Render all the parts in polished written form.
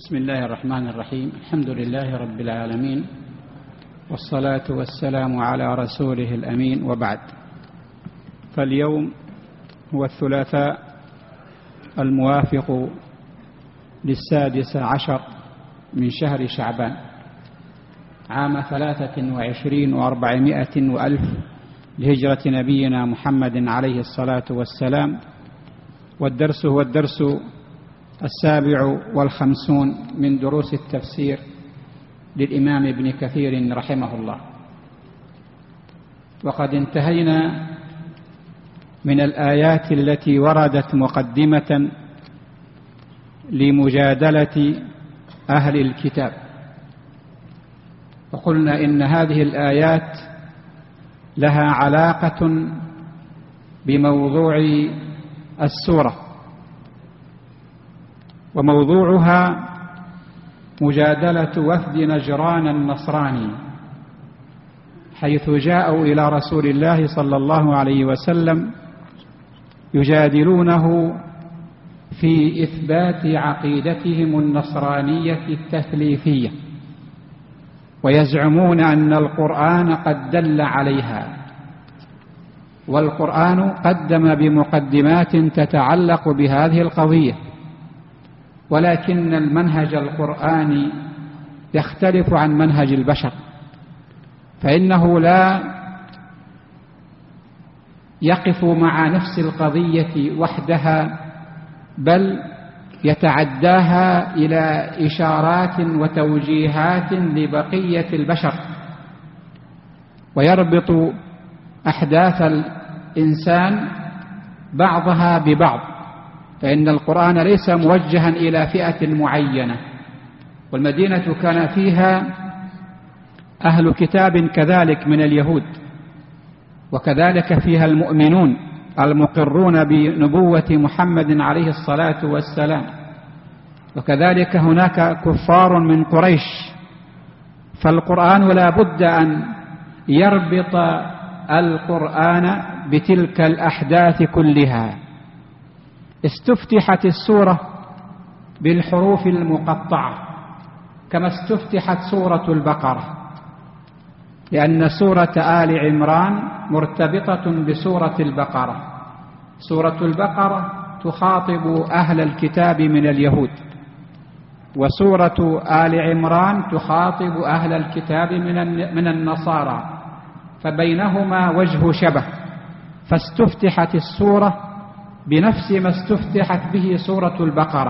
بسم الله الرحمن الرحيم. الحمد لله رب العالمين، والصلاة والسلام على رسوله الأمين، وبعد. فاليوم هو الثلاثاء الموافق ل16 من شهر شعبان عام 23 و400 وألف لهجرة نبينا محمد عليه الصلاة والسلام، والدرس هو الدرس 57 من دروس التفسير للإمام ابن كثير رحمه الله. وقد انتهينا من الآيات التي وردت مقدمة لمجادلة أهل الكتاب، وقلنا إن هذه الآيات لها علاقة بموضوع السورة، وموضوعها مجادلة وفد نجران النصراني، حيث جاءوا إلى رسول الله صلى الله عليه وسلم يجادلونه في إثبات عقيدتهم النصرانية التثليثية، ويزعمون أن القرآن قد دل عليها، والقرآن قدم بمقدمات تتعلق بهذه القضية، ولكن المنهج القرآني يختلف عن منهج البشر، فإنه لا يقف مع نفس القضية وحدها، بل يتعداها إلى إشارات وتوجيهات لبقية البشر، ويربط أحداث الإنسان بعضها ببعض، فإن القرآن ليس موجها إلى فئة معينة، والمدينة كان فيها أهل كتاب كذلك من اليهود، وكذلك فيها المؤمنون المقرون بنبوة محمد عليه الصلاة والسلام، وكذلك هناك كفار من قريش. فالقرآن لا بد أن يربط القرآن بتلك الأحداث كلها. استفتحت السورة بالحروف المقطعة كما استفتحت سورة البقرة، لأن سورة آل عمران مرتبطة بسورة البقرة. سورة البقرة تخاطب أهل الكتاب من اليهود، وسورة آل عمران تخاطب أهل الكتاب من النصارى، فبينهما وجه شبه، فاستفتحت السورة بنفس ما استفتحت به سورة البقرة،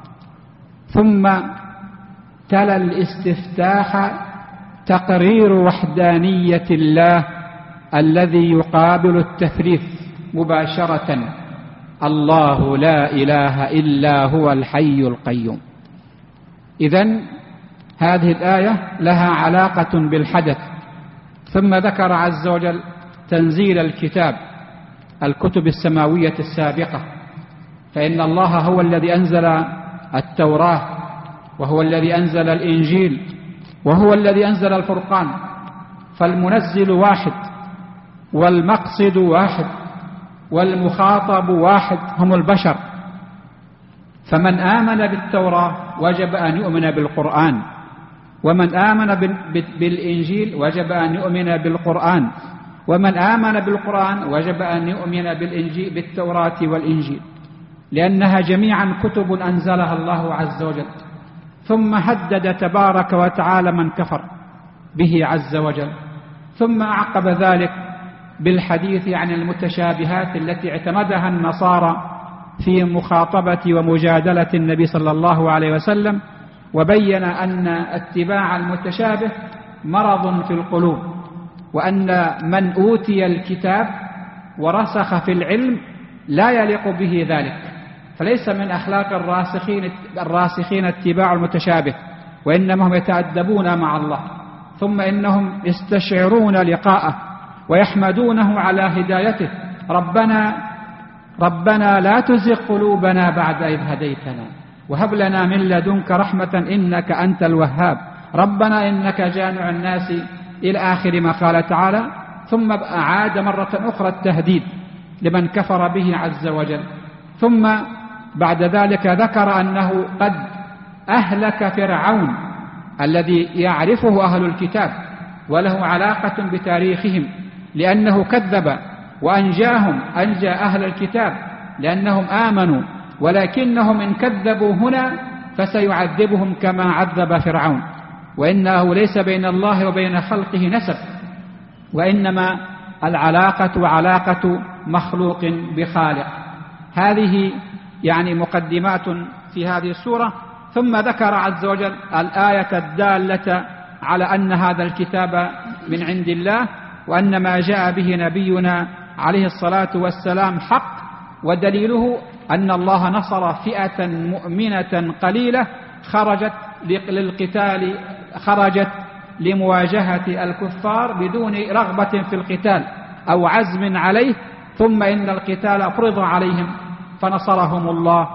ثم تلا الاستفتاح تقرير وحدانية الله الذي يقابل التثليث مباشرة: الله لا إله إلا هو الحي القيوم. إذن هذه الآية لها علاقة بالحدث. ثم ذكر عز وجل تنزيل الكتب السماوية السابقة، فإن الله هو الذي أنزل التوراة، وهو الذي أنزل الإنجيل، وهو الذي أنزل الفرقان، فالمنزل واحد، والمقصد واحد، والمخاطب واحد، هم البشر. فمن آمن بالتوراة وجب أن يؤمن بالقرآن، ومن آمن بالإنجيل وجب أن يؤمن بالقرآن، ومن آمن بالقرآن وجب أن يؤمن بالتوراة والإنجيل، لأنها جميعا كتب أنزلها الله عز وجل. ثم هدد تبارك وتعالى من كفر به عز وجل، ثم أعقب ذلك بالحديث عن المتشابهات التي اعتمدها النصارى في مخاطبة ومجادلة النبي صلى الله عليه وسلم، وبين أن اتباع المتشابه مرض في القلوب، وأن من أوتي الكتاب ورسخ في العلم لا يليق به ذلك، فليس من أخلاق الراسخين اتباع المتشابه، وإنما هم يتأدبون مع الله، ثم إنهم يستشعرون لقاءه ويحمدونه على هدايته: ربنا لا تزغ قلوبنا بعد إذ هديتنا وهب لنا من لدنك رحمة إنك أنت الوهاب، ربنا إنك جامع الناس إلى آخر ما قال تعالى. ثم أعاد مرة أخرى التهديد لمن كفر به عز وجل، ثم بعد ذلك ذكر أنه قد أهلك فرعون الذي يعرفه أهل الكتاب وله علاقة بتاريخهم، لأنه كذب، وأنجاهم، أنجى أهل الكتاب لأنهم آمنوا، ولكنهم إن كذبوا هنا فسيعذبهم كما عذب فرعون. وإنه ليس بين الله وبين خلقه نسب، وإنما العلاقة علاقة مخلوق بخالق. هذه يعني مقدمات في هذه السورة. ثم ذكر عز وجل الآية الدالة على أن هذا الكتاب من عند الله، وأن ما جاء به نبينا عليه الصلاة والسلام حق، ودليله أن الله نصر فئة مؤمنة قليلة خرجت للقتال، خرجت لمواجهة الكفار بدون رغبة في القتال أو عزم عليه، ثم إن القتال فرض عليهم فنصرهم الله،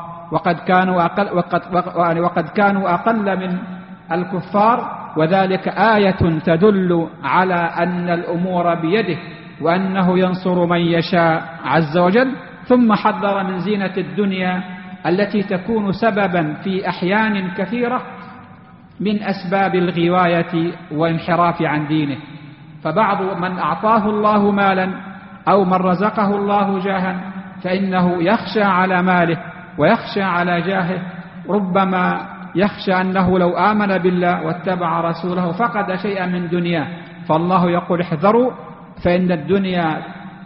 وقد كانوا أقل من الكفار، وذلك آية تدل على أن الأمور بيده وأنه ينصر من يشاء عز وجل. ثم حذر من زينة الدنيا التي تكون سببا في أحيان كثيرة من أسباب الغواية والانحراف عن دينه. فبعض من أعطاه الله مالا أو من رزقه الله جاها فإنه يخشى على ماله ويخشى على جاهه، ربما يخشى أنه لو آمن بالله واتبع رسوله فقد شيئا من دنياه. فالله يقول احذروا فإن الدنيا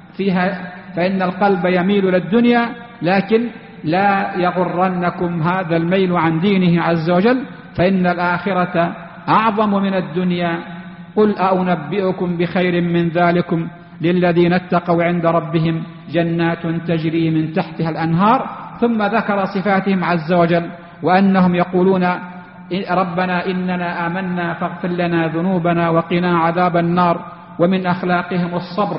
فإن القلب يميل للدنيا، لكن لا يغرنكم هذا الميل عن دينه عز وجل، فإن الآخرة أعظم من الدنيا. قل أنبئكم بخير من ذلكم للذين اتقوا عند ربهم جنات تجري من تحتها الأنهار. ثم ذكر صفاتهم عز وجل، وأنهم يقولون ربنا إننا آمنا فاغفر لنا ذنوبنا وقنا عذاب النار. ومن أخلاقهم الصبر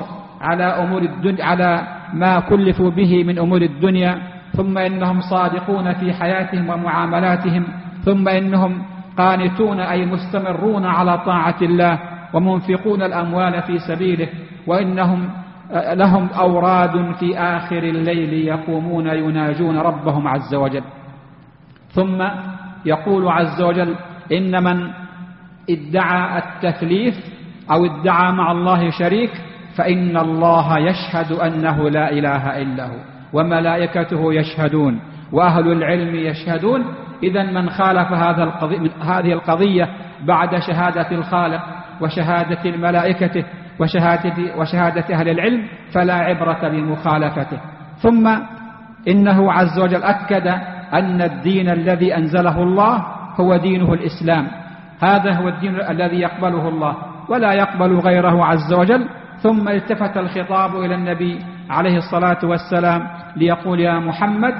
على ما كلفوا به من أمور الدنيا. ثم إنهم صادقون في حياتهم ومعاملاتهم. ثم إنهم قانتون أي مستمرون على طاعة الله ومنفقون الأموال في سبيله. وإنهم لهم أوراد في آخر الليل يقومون يناجون ربهم عز وجل. ثم يقول عز وجل إن من ادعى التثليث أو ادعى مع الله شريك فإن الله يشهد أنه لا إله إلا هو وملائكته يشهدون وأهل العلم يشهدون. إذن من خالف هذه القضية بعد شهادة الخالق وشهادة الملائكة وشهادة أهل العلم فلا عبرة بمخالفته. ثم إنه عز وجل أكد أن الدين الذي أنزله الله هو دينه الإسلام، هذا هو الدين الذي يقبله الله ولا يقبل غيره عز وجل. ثم التفت الخطاب إلى النبي عليه الصلاة والسلام ليقول يا محمد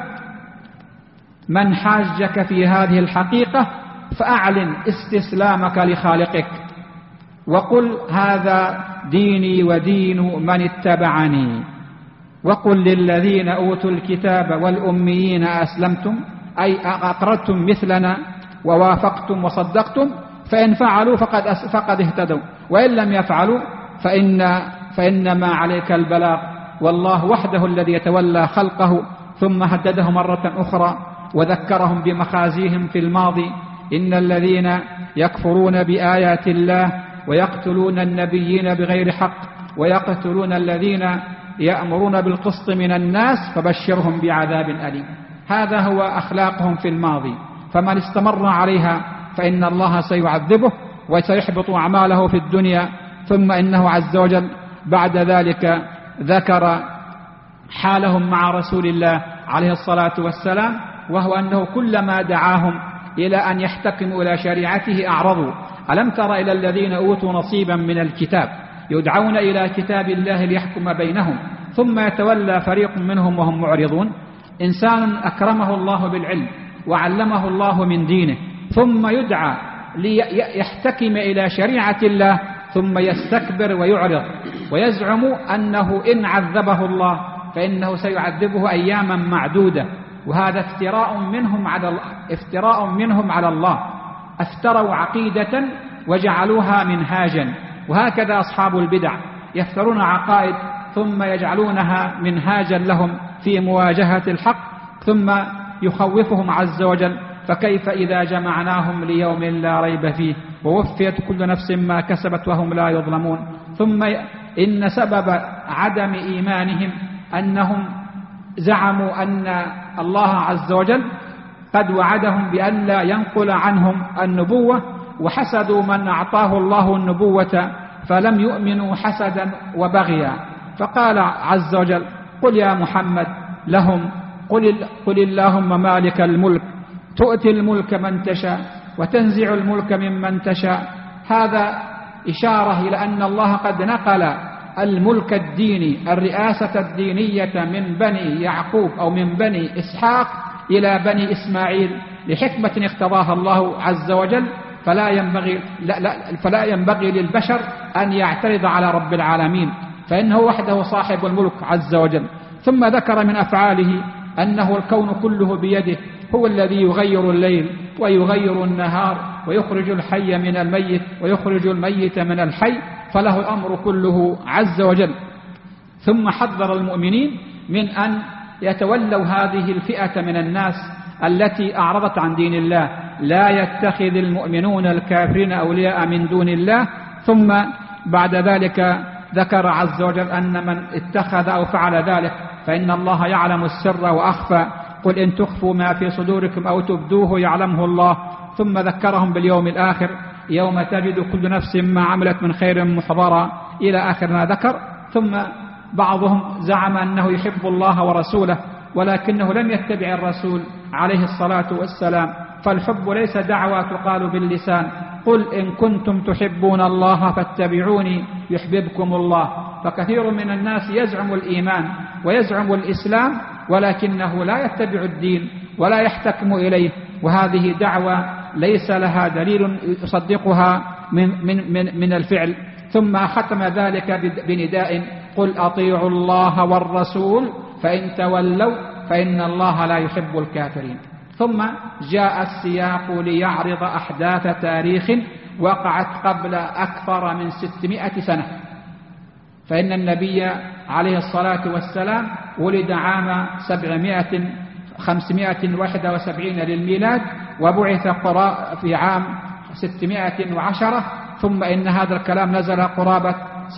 من حاجك في هذه الحقيقة فأعلن استسلامك لخالقك وقل هذا ديني ودين من اتبعني، وقل للذين أوتوا الكتاب والأميين أسلمتم أي أقررتم مثلنا ووافقتم وصدقتم، فإن فعلوا فقد اهتدوا، وإن لم يفعلوا فإنما عليك البلاغ والله وحده الذي يتولى خلقه. ثم هدده مرة أخرى وذكرهم بمخازيهم في الماضي إن الذين يكفرون بآيات الله ويقتلون النبيين بغير حق ويقتلون الذين يأمرون بالقسط من الناس فبشرهم بعذاب أليم. هذا هو أخلاقهم في الماضي، فمن استمر عليها فإن الله سيعذبه وسيحبط أعماله في الدنيا. ثم إنه عز وجل بعد ذلك ذكر حالهم مع رسول الله عليه الصلاة والسلام، وهو أنه كلما دعاهم إلى أن يحتكموا إلى شريعته أعرضوا. ألم تر إلى الذين أوتوا نصيبا من الكتاب يدعون إلى كتاب الله ليحكم بينهم ثم يتولى فريق منهم وهم معرضون. إنسان أكرمه الله بالعلم وعلمه الله من دينه ثم يدعى ليحتكم إلى شريعة الله ثم يستكبر ويعرض ويزعم أنه إن عذبه الله فإنه سيعذبه أياما معدودة. وهذا افتراء منهم على الله، افتروا عقيدة وجعلوها منهاجا. وهكذا أصحاب البدع يفترون عقائد ثم يجعلونها منهاجا لهم في مواجهة الحق، ثم يخوفهم عز وجل فكيف إذا جمعناهم ليوم لا ريب فيه ووفيت كل نفس ما كسبت وهم لا يظلمون. ثم إن سبب عدم إيمانهم أنهم زعموا أن الله عز وجل قد وعدهم بأن لا ينقل عنهم النبوة، وحسدوا من أعطاه الله النبوة فلم يؤمنوا حسدا وبغيا. فقال عز وجل: قل يا محمد لهم قل اللهم مالك الملك تؤتي الملك من تشاء وتنزع الملك ممن تشاء. هذا إشارة إلى أن الله قد نقل الملك الديني، الرئاسة الدينية من بني يعقوب أو من بني إسحاق إلى بني إسماعيل لحكمة اقتضاها الله عز وجل، فلا ينبغي للبشر أن يعترض على رب العالمين، فإنه وحده صاحب الملك عز وجل. ثم ذكر من أفعاله أنه الكون كله بيده، هو الذي يغير الليل ويغير النهار ويخرج الحي من الميت ويخرج الميت من الحي، فله الأمر كله عز وجل. ثم حذر المؤمنين من أن يتولوا هذه الفئة من الناس التي أعرضت عن دين الله، لا يتخذ المؤمنون الكافرين أولياء من دون الله. ثم بعد ذلك ذكر عز وجل أن من اتخذ أو فعل ذلك فإن الله يعلم السر وأخفى، قل إن تخفوا ما في صدوركم أو تبدوه يعلمه الله. ثم ذكرهم باليوم الآخر يوم تجد كل نفس ما عملت من خير محضرا إلى آخر ما ذكر. ثم بعضهم زعم أنه يحب الله ورسوله ولكنه لم يتبع الرسول عليه الصلاة والسلام، فالحب ليس دعوى تقال باللسان، قل إن كنتم تحبون الله فاتبعوني يحببكم الله. فكثير من الناس يزعم الإيمان ويزعم الإسلام ولكنه لا يتبع الدين ولا يحتكم إليه، وهذه دعوة ليس لها دليل يصدقها من الفعل. ثم ختم ذلك بنداء: قل أطيعوا الله والرسول فإن تولوا فإن الله لا يحب الكافرين. ثم جاء السياق ليعرض أحداث تاريخ وقعت قبل أكثر من 600 سنة، فإن النبي عليه الصلاة والسلام ولد عام 571 للميلاد وبعث في عام 610. ثم إن هذا الكلام نزل قرابة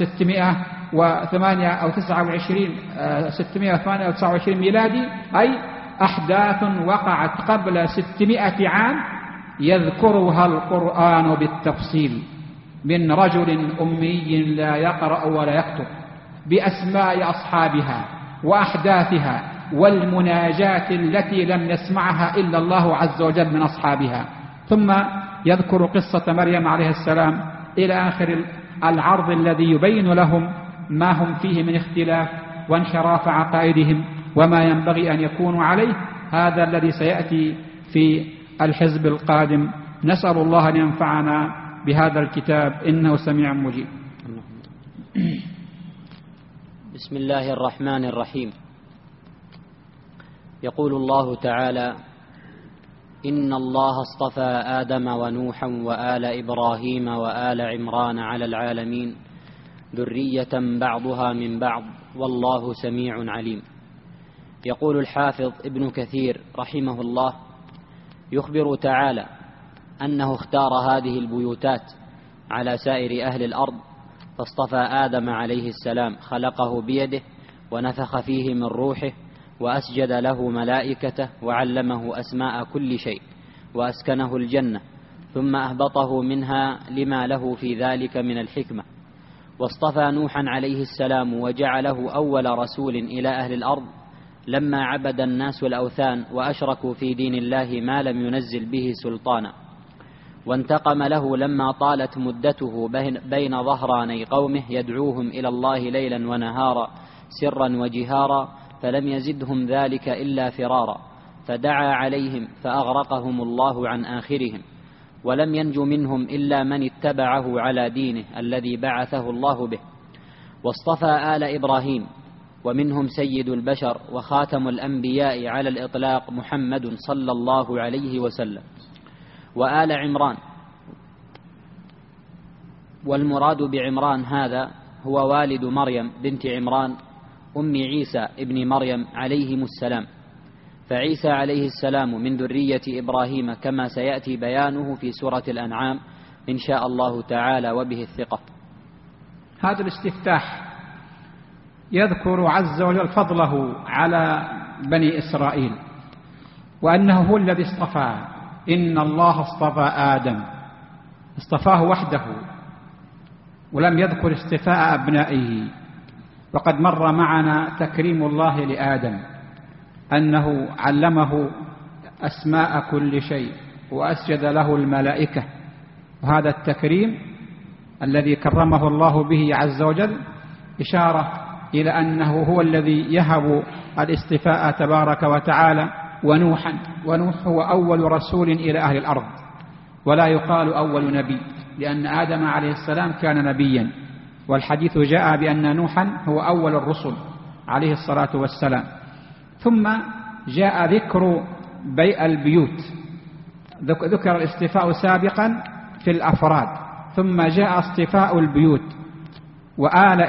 628 ميلادي، أي أحداث وقعت قبل 600 عام يذكرها القرآن بالتفصيل، من رجل أمي لا يقرأ ولا يكتب، بأسماء أصحابها وأحداثها والمناجات التي لم يسمعها إلا الله عز وجل من أصحابها. ثم يذكر قصة مريم عليه السلام إلى آخر العرض الذي يبين لهم ما هم فيه من اختلاف وانحراف عقائدهم وما ينبغي أن يكونوا عليه. هذا الذي سيأتي في الحزب القادم. نسأل الله أن ينفعنا بهذا الكتاب إنه سميع مجيب. بسم الله الرحمن الرحيم. يقول الله تعالى: إن الله اصطفى آدم ونوحا وآل إبراهيم وآل عمران على العالمين ذرية بعضها من بعض والله سميع عليم. يقول الحافظ ابن كثير رحمه الله: يخبر تعالى أنه اختار هذه البيوتات على سائر أهل الأرض، فاصطفى آدم عليه السلام خلقه بيده ونفخ فيه من روحه وأسجد له ملائكته وعلمه أسماء كل شيء وأسكنه الجنة، ثم أهبطه منها لما له في ذلك من الحكمة. واصطفى نوحا عليه السلام وجعله أول رسول إلى أهل الأرض لما عبد الناس الأوثان وأشركوا في دين الله ما لم ينزل به سلطانا، وانتقم له لما طالت مدته بين ظهراني قومه يدعوهم إلى الله ليلا ونهارا سرا وجهارا، فلم يزدهم ذلك إلا فرارا، فدعا عليهم فأغرقهم الله عن آخرهم، ولم ينج منهم إلا من اتبعه على دينه الذي بعثه الله به. واصطفى آل إبراهيم ومنهم سيد البشر وخاتم الأنبياء على الإطلاق محمد صلى الله عليه وسلم، وآل عمران. والمراد بعمران هذا هو والد مريم بنت عمران أم عيسى ابن مريم عليهم السلام، فعيسى عليه السلام من ذرية إبراهيم كما سيأتي بيانه في سورة الأنعام إن شاء الله تعالى وبه الثقة. هذا الاستفتاح يذكر عز وجل فضله على بني إسرائيل وأنه هو الذي اصطفى. إن الله اصطفى آدم، اصطفاه وحده ولم يذكر اصطفاء أبنائه. وقد مر معنا تكريم الله لآدم أنه علمه أسماء كل شيء وأسجد له الملائكة، وهذا التكريم الذي كرمه الله به عز وجل إشارة إلى أنه هو الذي يهب الاصطفاء تبارك وتعالى. ونوح هو أول رسول إلى أهل الأرض، ولا يقال أول نبي، لأن آدم عليه السلام كان نبيا، والحديث جاء بأن نوحا هو أول الرسل عليه الصلاة والسلام. ثم جاء ذكر بيع البيوت، ذكر الاصطفاء سابقا في الأفراد، ثم جاء اصطفاء البيوت. وآل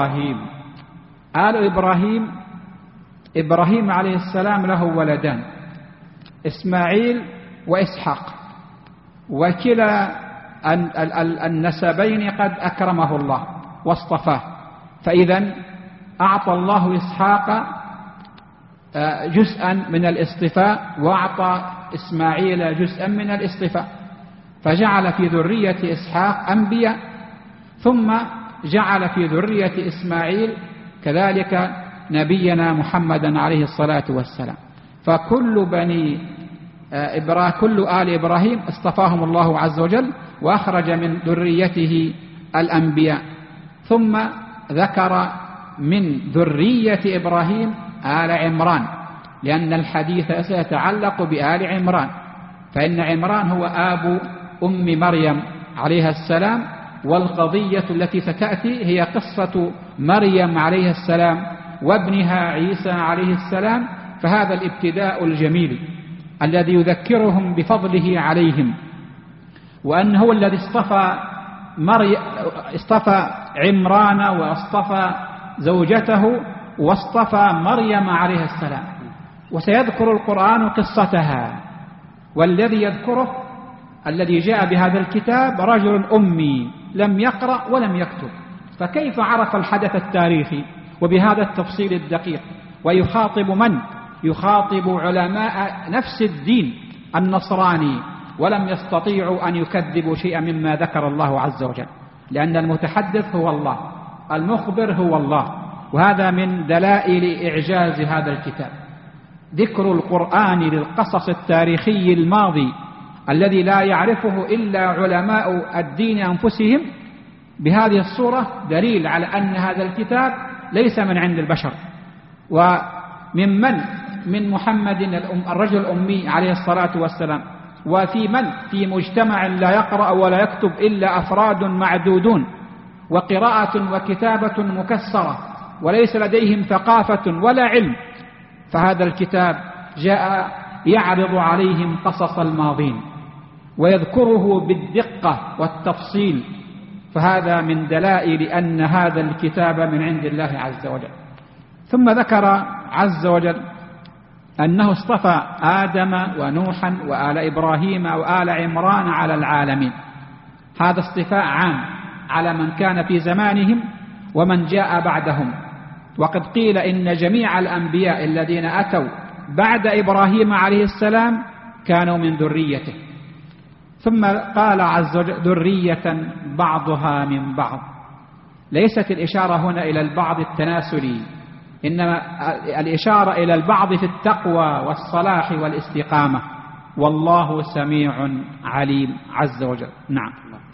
إبراهيم عليه السلام له ولدان، إسماعيل وإسحاق، وكلا النسبين قد أكرمه الله واصطفاه. فإذا أعطى الله إسحاق جزءا من الاصطفاء، وأعطى إسماعيل جزءا من الاصطفاء، فجعل في ذرية إسحاق أنبياء، ثم جعل في ذرية إسماعيل كذلك نبينا محمدا عليه الصلاة والسلام. فكل كل آل إبراهيم اصطفاهم الله عز وجل وأخرج من ذريته الأنبياء. ثم ذكر من ذرية إبراهيم آل عمران، لأن الحديث سيتعلق بآل عمران، فإن عمران هو آب أم مريم عليها السلام، والقضية التي ستأتي هي قصة مريم عليه السلام وابنها عيسى عليه السلام. فهذا الابتداء الجميل الذي يذكرهم بفضله عليهم، وأنه هو الذي اصطفى عمران واصطفى زوجته واصطفى مريم عليه السلام. وسيذكر القرآن قصتها، والذي يذكره الذي جاء بهذا الكتاب رجل أمي لم يقرأ ولم يكتب، فكيف عرف الحدث التاريخي وبهذا التفصيل الدقيق؟ ويخاطب من؟ يخاطب علماء نفس الدين النصراني، ولم يستطيعوا أن يكذبوا شيئا مما ذكر الله عز وجل، لأن المتحدث هو الله، المخبر هو الله. وهذا من دلائل إعجاز هذا الكتاب، ذكر القرآن للقصص التاريخي الماضي الذي لا يعرفه إلا علماء الدين أنفسهم بهذه الصورة، دليل على أن هذا الكتاب ليس من عند البشر. من محمد الرجل الأمي عليه الصلاة والسلام، في مجتمع لا يقرأ ولا يكتب إلا أفراد معدودون، وقراءة وكتابة مكسرة، وليس لديهم ثقافة ولا علم. فهذا الكتاب جاء يعرض عليهم قصص الماضين ويذكره بالدقة والتفصيل، فهذا من دلائل أن هذا الكتاب من عند الله عز وجل. ثم ذكر عز وجل أنه اصطفى آدم ونوحا وآل إبراهيم وآل عمران على العالمين. هذا اصطفاء عام على من كان في زمانهم ومن جاء بعدهم. وقد قيل إن جميع الأنبياء الذين أتوا بعد إبراهيم عليه السلام كانوا من ذريته. ثم قال عز وجل ذرية بعضها من بعض. ليست الإشارة هنا إلى البعض التناسلي، إنما الإشارة إلى البعض في التقوى والصلاح والاستقامة، والله سميع عليم عز وجل. نعم.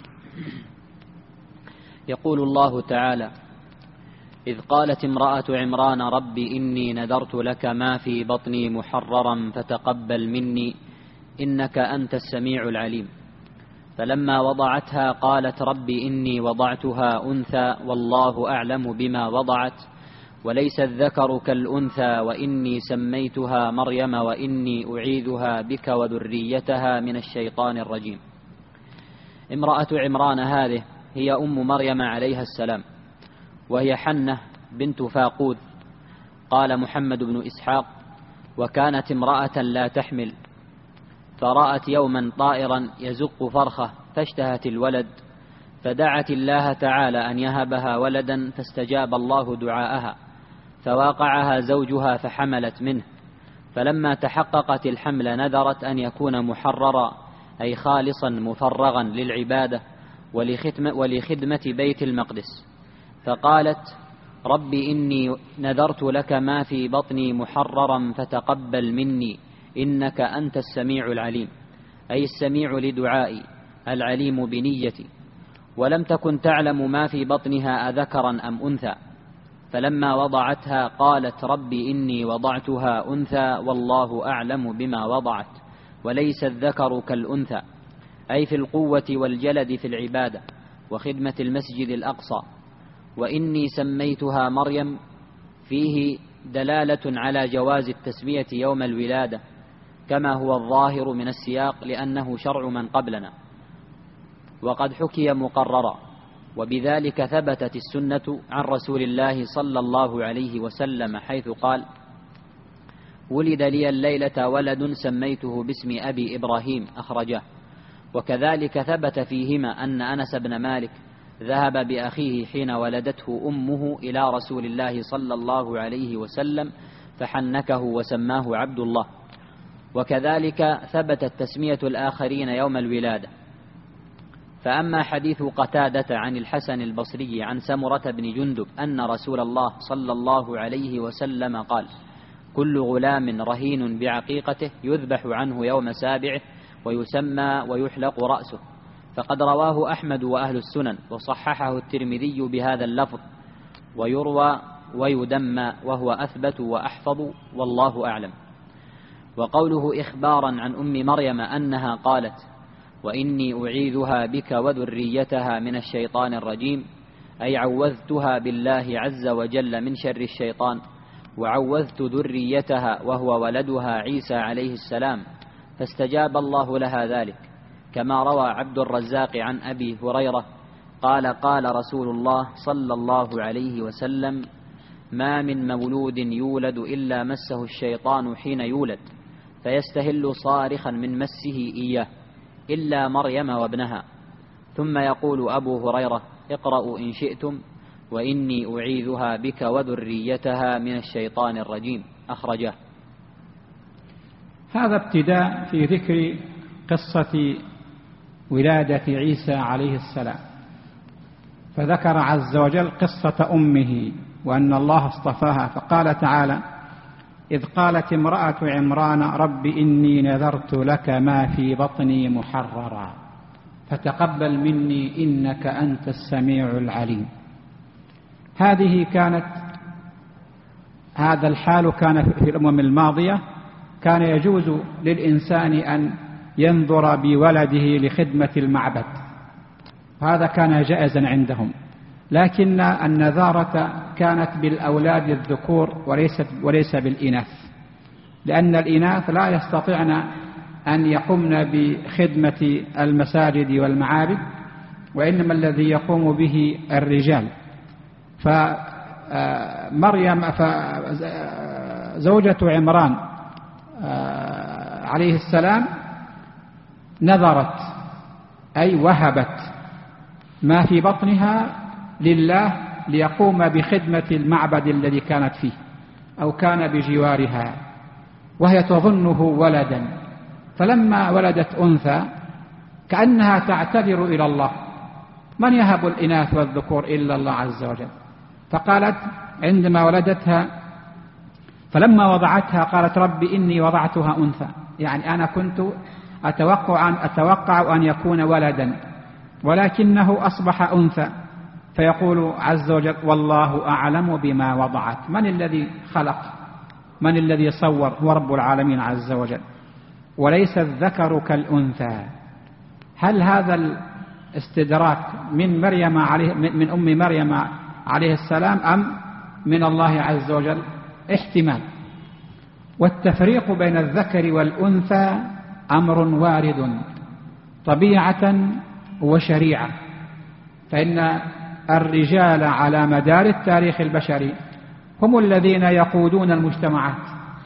يقول الله تعالى: إذ قالت امرأة عمران رب إني نذرت لك ما في بطني محررا فتقبل مني إنك أنت السميع العليم. فلما وضعتها قالت رب إني وضعتها أنثى والله أعلم بما وضعت وليس الذكر كالأنثى وإني سميتها مريم وإني أعيذها بك وذريتها من الشيطان الرجيم. امرأة عمران هذه هي أم مريم عليها السلام، وهي حنة بنت فاقود. قال محمد بن إسحاق: وكانت امرأة لا تحمل، فرأت يوما طائرا يزق فرخة فاشتهت الولد، فدعت الله تعالى أن يهبها ولدا، فاستجاب الله دعاءها، فواقعها زوجها فحملت منه. فلما تحققت الحمل نذرت أن يكون محررا، أي خالصا مفرغا للعبادة ولخدمة بيت المقدس، فقالت: رب إني نذرت لك ما في بطني محررا فتقبل مني إنك أنت السميع العليم، أي السميع لدعائي العليم بنيتي. ولم تكن تعلم ما في بطنها أذكرا أم أنثى، فلما وضعتها قالت: رب إني وضعتها أنثى والله أعلم بما وضعت وليس الذكر كالأنثى، أي في القوة والجلد في العبادة وخدمة المسجد الأقصى. وإني سميتها مريم، فيه دلالة على جواز التسمية يوم الولادة كما هو الظاهر من السياق، لأنه شرع من قبلنا، وقد حكي مقررا. وبذلك ثبتت السنة عن رسول الله صلى الله عليه وسلم حيث قال: ولد لي الليلة ولد سميته باسم أبي إبراهيم، أخرجاه. وكذلك ثبت فيهما أن أنس بن مالك ذهب بأخيه حين ولدته أمه إلى رسول الله صلى الله عليه وسلم فحنكه وسماه عبد الله. وكذلك ثبتت تسمية الآخرين يوم الولادة. فأما حديث قتادة عن الحسن البصري عن سمرة بن جندب أن رسول الله صلى الله عليه وسلم قال: كل غلام رهين بعقيقته يذبح عنه يوم سابعه ويسمى ويحلق رأسه، فقد رواه أحمد وأهل السنن، وصححه الترمذي بهذا اللفظ، ويروى ويدمى وهو أثبت وأحفظ والله أعلم. وقوله إخبارا عن أم مريم أنها قالت: وإني أعيذها بك وذريتها من الشيطان الرجيم، أي عوذتها بالله عز وجل من شر الشيطان، وعوذت ذريتها وهو ولدها عيسى عليه السلام، فاستجاب الله لها ذلك، كما روى عبد الرزاق عن أبي هريرة قال: قال رسول الله صلى الله عليه وسلم: ما من مولود يولد إلا مسه الشيطان حين يولد فيستهل صارخا من مسه إياه، إلا مريم وابنها. ثم يقول أبو هريرة: اقرأوا إن شئتم: وإني أعيذها بك وذريتها من الشيطان الرجيم، أخرجه. هذا ابتداء في ذكر قصة ولادة عيسى عليه السلام، فذكر عز وجل قصة أمه وأن الله اصطفاها، فقال تعالى: إذ قالت امرأة عمران رب إني نذرت لك ما في بطني محررا فتقبل مني إنك أنت السميع العليم. هذا الحال كان في الأمم الماضية، كان يجوز للإنسان أن ينظر بولده لخدمة المعبد، هذا كان جائزا عندهم، لكن النذارة كانت بالأولاد الذكور وليس بالإناث، لأن الإناث لا يستطيعن أن يقومن بخدمة المساجد والمعابد، وإنما الذي يقوم به الرجال. زوجة عمران عليه السلام نذرت، أي وهبت ما في بطنها لله ليقوم بخدمة المعبد الذي كانت فيه أو كان بجوارها، وهي تظنه ولدا، فلما ولدت أنثى كأنها تعتذر إلى الله: من يهب الإناث والذكور إلا الله عز وجل. فقالت عندما ولدتها، فلما وضعتها قالت: رب إني وضعتها أنثى، يعني أنا كنت أتوقع أن يكون ولدا ولكنه أصبح أنثى. فيقول عز وجل: والله أعلم بما وضعت. من الذي خلق؟ من الذي صور؟ هو رب العالمين عز وجل. وليس الذكر كالأنثى. هل هذا الاستدراك من أم مريم عليه السلام أم من الله عز وجل؟ احتمال. والتفريق بين الذكر والأنثى أمر وارد طبيعة وشريعة، فإن الرجال على مدار التاريخ البشري هم الذين يقودون المجتمعات،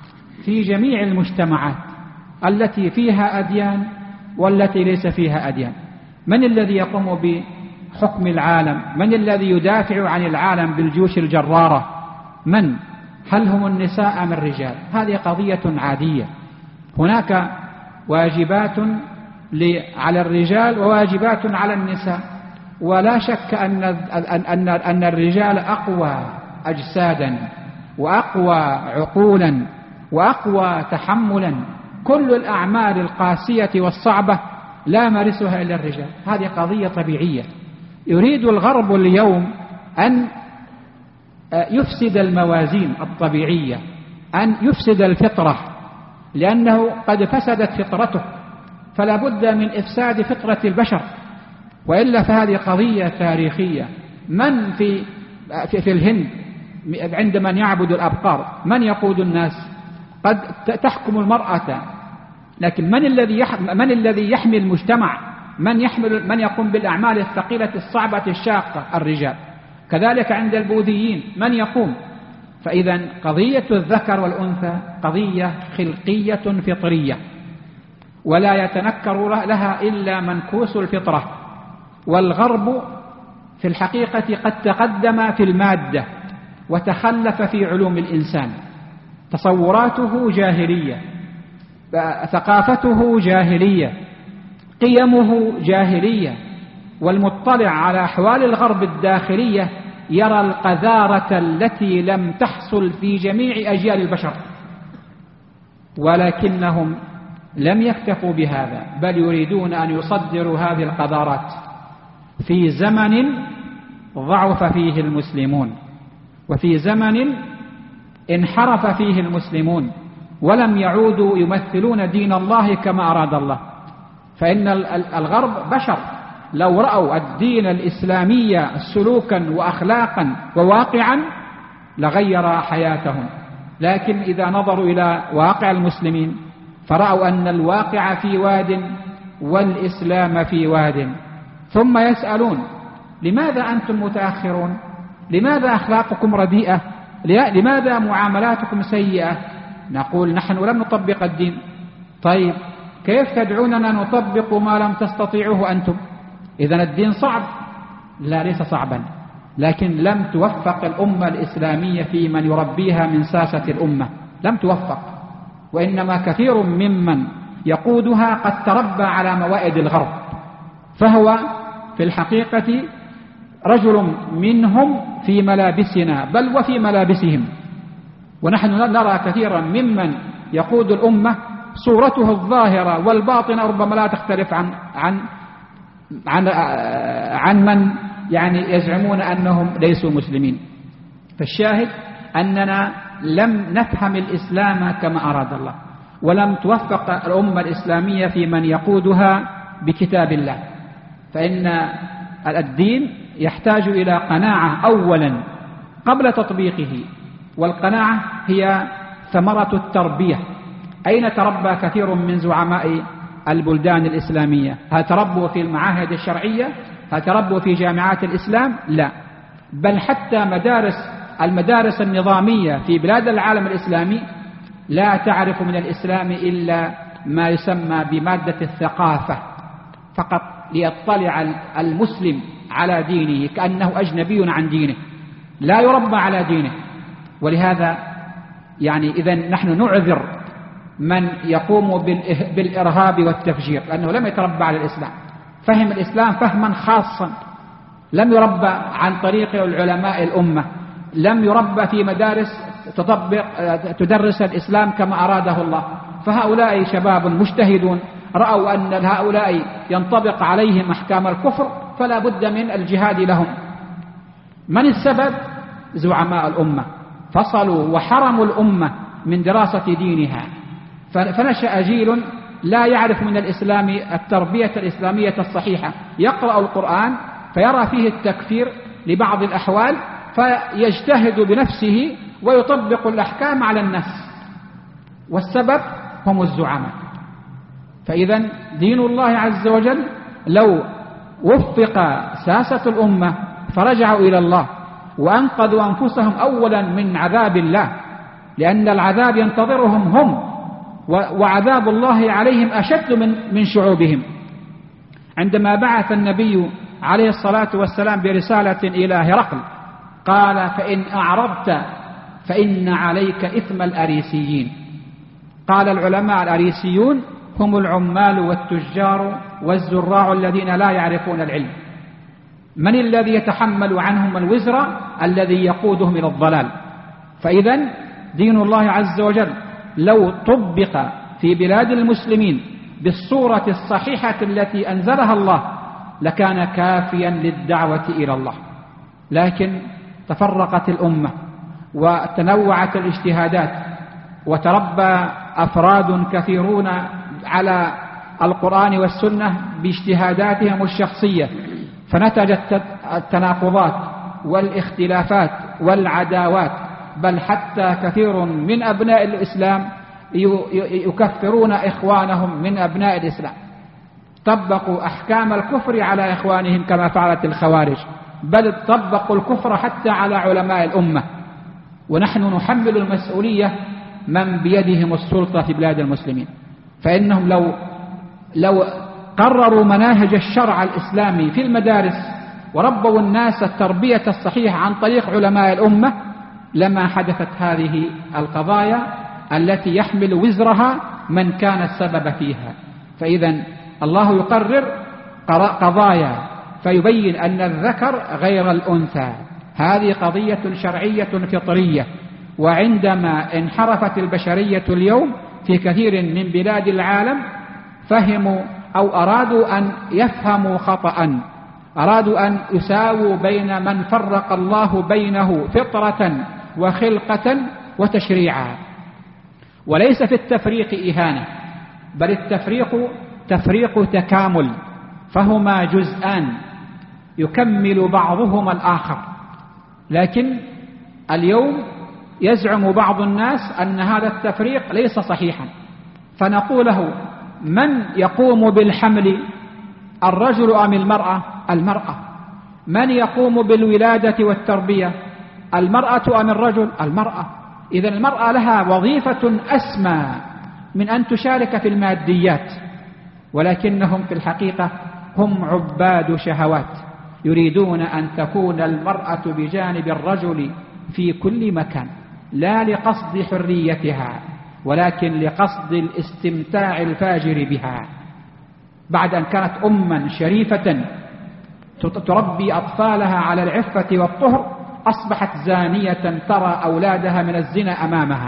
في جميع المجتمعات التي فيها أديان والتي ليس فيها أديان. من الذي يقوم بحكم العالم؟ من الذي يدافع عن العالم بالجيوش الجرارة؟ من؟ هل هم النساء أم الرجال؟ هذه قضية عادية. هناك واجبات على الرجال وواجبات على النساء، ولا شك أن الرجال أقوى أجسادا وأقوى عقولا وأقوى تحملا. كل الأعمال القاسية والصعبة لا يمارسها إلا الرجال. هذه قضية طبيعية. يريد الغرب اليوم أن يفسد الموازين الطبيعية، أن يفسد الفطرة، لأنه قد فسدت فطرته، فلا بد من إفساد فطرة البشر، وإلا فهذه قضية تاريخية. من في الهند عند من يعبد الأبقار من يقود الناس؟ قد تحكم المرأة، لكن من الذي يحمي المجتمع؟ من يقوم بالأعمال الثقيلة الصعبة الشاقة؟ الرجال. كذلك عند البوذيين من يقوم؟ فإذا قضية الذكر والأنثى قضية خلقية فطرية، ولا يتنكر لها إلا منكوس الفطرة. والغرب في الحقيقة قد تقدم في المادة وتخلف في علوم الإنسان. تصوراته جاهلية، ثقافته جاهلية، قيمه جاهلية. والمطلع على أحوال الغرب الداخلية يرى القذارة التي لم تحصل في جميع أجيال البشر، ولكنهم لم يكتفوا بهذا، بل يريدون أن يصدروا هذه القذارات في زمن ضعف فيه المسلمون، وفي زمن انحرف فيه المسلمون ولم يعودوا يمثلون دين الله كما أراد الله. فإن الغرب بشر، لو رأوا الدين الإسلامي سلوكا وأخلاقا وواقعا لغير حياتهم، لكن إذا نظروا إلى واقع المسلمين فرأوا أن الواقع في واد والإسلام في واد، ثم يسألون: لماذا أنتم متأخرون؟ لماذا أخلاقكم رديئة؟ لماذا معاملاتكم سيئة؟ نقول: نحن لم نطبق الدين. طيب كيف تدعوننا نطبق ما لم تستطيعوه أنتم؟ إذن الدين صعب؟ لا، ليس صعبا، لكن لم توفق الأمة الإسلامية في من يربيها من ساسة الأمة، لم توفق. وإنما كثير ممن يقودها قد تربى على موائد الغرب، فهو في الحقيقة رجل منهم في ملابسنا بل وفي ملابسهم. ونحن نرى كثيرا ممن يقود الأمة صورته الظاهرة والباطنة ربما لا تختلف عن من يعني يزعمون أنهم ليسوا مسلمين. فالشاهد أننا لم نفهم الإسلام كما أراد الله، ولم توفق الأمة الإسلامية في من يقودها بكتاب الله. فإن الدين يحتاج إلى قناعة أولا قبل تطبيقه، والقناعة هي ثمرة التربية. أين تربى كثير من زعماء البلدان الإسلامية؟ هل تربوا في المعاهد الشرعية؟ هل تربوا في جامعات الإسلام؟ لا، بل حتى المدارس النظامية في بلاد العالم الإسلامي لا تعرف من الإسلام إلا ما يسمى بمادة الثقافة فقط، ليطلع المسلم على دينه كأنه أجنبي عن دينه، لا يربى على دينه. ولهذا يعني إذن نحن نعذر من يقوم بالإرهاب والتفجير، لأنه لم يتربى على الإسلام، فهم الإسلام فهما خاصا، لم يربى عن طريق العلماء الأمة، لم يربى في مدارس تدرس الإسلام كما أراده الله. فهؤلاء شباب مجتهدون رأوا أن هؤلاء ينطبق عليهم أحكام الكفر، فلا بد من الجهاد لهم. من السبب؟ زعماء الأمة، فصلوا وحرموا الأمة من دراسة دينها، فنشأ جيل لا يعرف من الإسلام التربية الإسلامية الصحيحة، يقرأ القرآن فيرى فيه التكفير لبعض الأحوال فيجتهد بنفسه ويطبق الأحكام على الناس، والسبب هم الزعماء. فإذا دين الله عز وجل لو وفق ساسة الأمة فرجعوا إلى الله وأنقذوا أنفسهم أولا من عذاب الله لأن العذاب ينتظرهم هم، وعذاب الله عليهم أشد من شعوبهم. عندما بعث النبي عليه الصلاة والسلام برسالة إلى هرقل قال: فإن أعرضت فإن عليك إثم الأريسيين. قال العلماء: الأريسيون هم العمال والتجار والزراع الذين لا يعرفون العلم. من الذي يتحمل عنهم الوزر؟ الذي يقودهم إلى الضلال. فإذا دين الله عز وجل لو طبق في بلاد المسلمين بالصورة الصحيحة التي أنزلها الله لكان كافيا للدعوة إلى الله، لكن تفرقت الأمة وتنوعت الاجتهادات وتربى أفراد كثيرون على القرآن والسنة باجتهاداتهم الشخصية، فنتجت التناقضات والاختلافات والعداوات، بل حتى كثير من أبناء الإسلام يكفرون إخوانهم من أبناء الإسلام، طبقوا أحكام الكفر على إخوانهم كما فعلت الخوارج، بل طبقوا الكفر حتى على علماء الأمة. ونحن نحمل المسؤولية من بيدهم السلطة في بلاد المسلمين، فإنهم لو قرروا مناهج الشرع الإسلامي في المدارس وربوا الناس التربية الصحيحة عن طريق علماء الأمة لما حدثت هذه القضايا التي يحمل وزرها من كان السبب فيها. فإذا الله يقرر قضايا فيبين أن الذكر غير الأنثى، هذه قضية شرعية فطرية. وعندما انحرفت البشرية اليوم في كثير من بلاد العالم فهموا أو أرادوا أن يفهموا خطأ، أرادوا أن يساووا بين من فرق الله بينه فطرة وخلقة وتشريعا. وليس في التفريق إهانة، بل التفريق تفريق تكامل، فهما جزءان يكمل بعضهما الآخر. لكن اليوم يزعم بعض الناس أن هذا التفريق ليس صحيحا، فنقول له: من يقوم بالحمل، الرجل أم المرأة؟ المرأة. من يقوم بالولادة والتربية، المرأة أم الرجل؟ المرأة. إذن المرأة لها وظيفة أسمى من أن تشارك في الماديات، ولكنهم في الحقيقة هم عباد شهوات، يريدون أن تكون المرأة بجانب الرجل في كل مكان، لا لقصد حريتها ولكن لقصد الاستمتاع الفاجر بها. بعد أن كانت أما شريفة تربي أطفالها على العفة والطهر أصبحت زانية ترى أولادها من الزنا أمامها،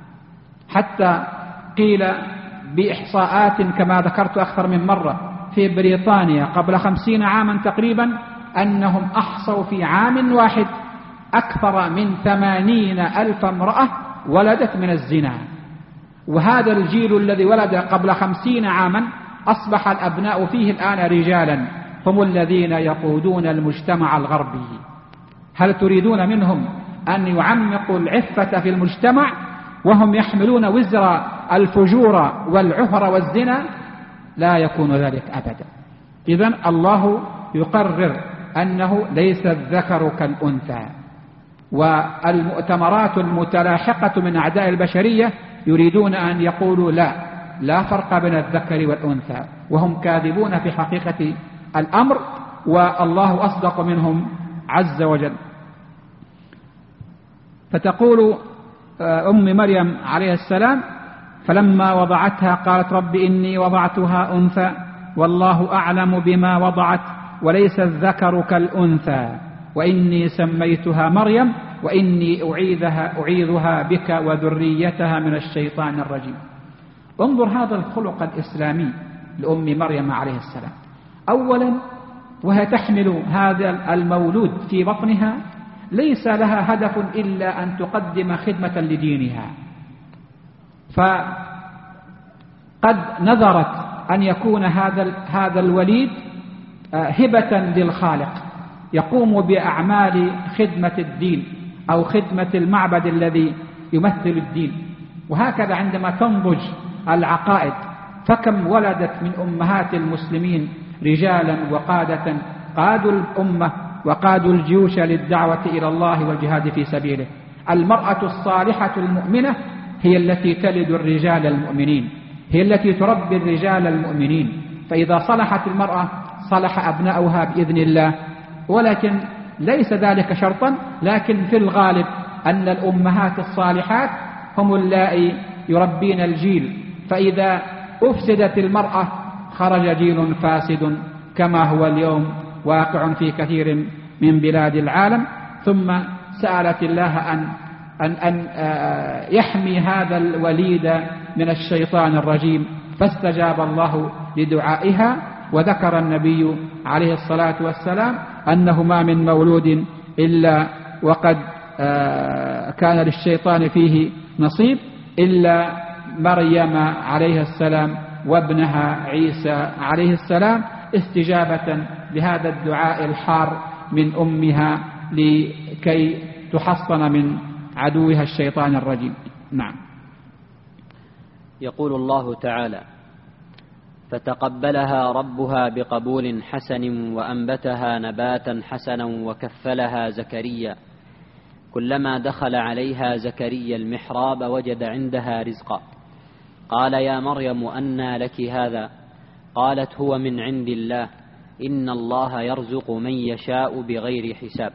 حتى قيل بإحصاءات كما ذكرت أكثر من مرة في بريطانيا قبل 50 عاما تقريبا أنهم أحصوا في عام واحد أكثر من 80,000 امرأة ولدت من الزنا. وهذا الجيل الذي ولد قبل 50 عاما أصبح الأبناء فيه الآن رجالا، هم الذين يقودون المجتمع الغربي. هل تريدون منهم أن يعمقوا العفة في المجتمع وهم يحملون وزر الفجور والعهر والزنا؟ لا يكون ذلك أبدا. إذن الله يقرر أنه ليس الذكر كالأنثى. والمؤتمرات المتلاحقة من أعداء البشرية يريدون أن يقولوا لا فرق بين الذكر والأنثى، وهم كاذبون في حقيقة الأمر، والله أصدق منهم عز وجل. فتقول أم مريم عليه السلام: فلما وضعتها قالت رب إني وضعتها أنثى والله أعلم بما وضعت وليس الذكر كالأنثى وإني سميتها مريم وإني أعيذها بك وذريتها من الشيطان الرجيم. انظر هذا الخلق الإسلامي لأم مريم عليه السلام. أولا وهي تحمل هذا المولود في بطنها ليس لها هدف إلا أن تقدم خدمة لدينها، فقد نذرت أن يكون هذا الوليد هبة للخالق يقوم بأعمال خدمة الدين أو خدمة المعبد الذي يمثل الدين. وهكذا عندما تنضج العقائد فكم ولدت من أمهات المسلمين رجالا وقادة قادوا الأمة وقادوا الجيوش للدعوة إلى الله والجهاد في سبيله. المرأة الصالحة المؤمنة هي التي تلد الرجال المؤمنين، هي التي تربي الرجال المؤمنين. فإذا صلحت المرأة صلح أبناؤها بإذن الله، ولكن ليس ذلك شرطا، لكن في الغالب أن الأمهات الصالحات هم اللائي يربين الجيل. فإذا أفسدت المرأة خرج جيل فاسد كما هو اليوم واقع في كثير من بلاد العالم. ثم سألت الله أن يحمي هذا الوليد من الشيطان الرجيم، فاستجاب الله لدعائها. وذكر النبي عليه الصلاة والسلام أنه ما من مولود إلا وقد كان للشيطان فيه نصيب إلا مريم عليه السلام وابنها عيسى عليه السلام، استجابة لهذا الدعاء الحار من أمها لكي تحصن من عدوها الشيطان الرجيم. نعم. يقول الله تعالى: فتقبلها ربها بقبول حسن وأنبتها نباتا حسنا وكفلها زكريا كلما دخل عليها زكريا المحراب وجد عندها رزقا قال يا مريم أنى لك هذا؟ قالت هو من عند الله إن الله يرزق من يشاء بغير حساب.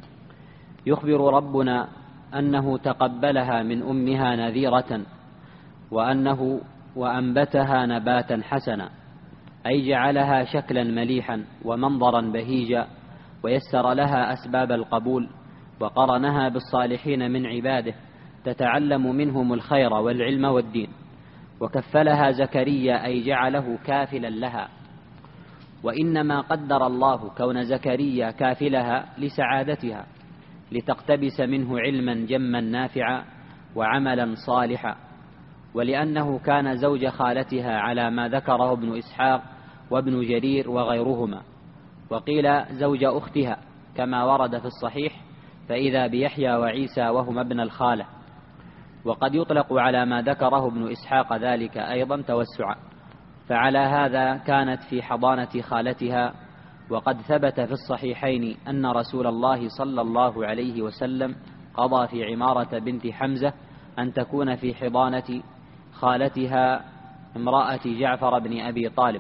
يخبر ربنا أنه تقبلها من أمها نذيرة، وأنه وأنبتها نباتا حسنا، أي جعلها شكلا مليحا ومنظرا بهيجا، ويسر لها أسباب القبول، وقرنها بالصالحين من عباده تتعلم منهم الخير والعلم والدين. وكفلها زكريا أي جعله كافلا لها، وإنما قدر الله كون زكريا كافلها لسعادتها، لتقتبس منه علما جما نافعا وعملا صالحا، ولأنه كان زوج خالتها على ما ذكره ابن إسحاق وابن جرير وغيرهما، وقيل زوج أختها كما ورد في الصحيح، فإذا بيحيى وعيسى وهما ابن الخالة. وقد يطلق على ما ذكره ابن إسحاق ذلك أيضا توسعا، فعلى هذا كانت في حضانة خالتها. وقد ثبت في الصحيحين أن رسول الله صلى الله عليه وسلم قضى في عمارة بنت حمزة أن تكون في حضانة خالتها امرأة جعفر بن أبي طالب،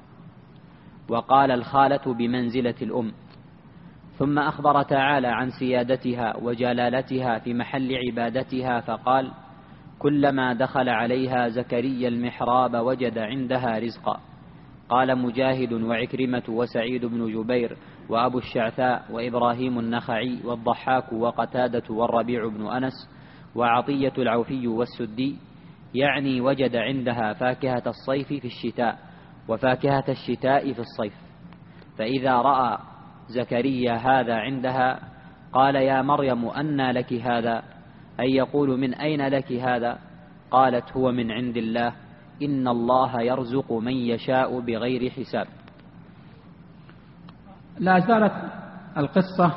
وقال الخالة بمنزلة الأم. ثم أخبر تعالى عن سيادتها وجلالتها في محل عبادتها، فقال كلما دخل عليها زكريا المحراب وجد عندها رزقا. قال مجاهد وعكرمة وسعيد بن جبير وأبو الشعثاء وإبراهيم النخعي والضحاك وقتادة والربيع بن أنس وعطية العوفي والسدي، يعني وجد عندها فاكهة الصيف في الشتاء وفاكهة الشتاء في الصيف. فإذا رأى زكريا هذا عندها قال يا مريم أنى لك هذا؟ أي يقول من أين لك هذا؟ قالت هو من عند الله إن الله يرزق من يشاء بغير حساب. لا زالت القصة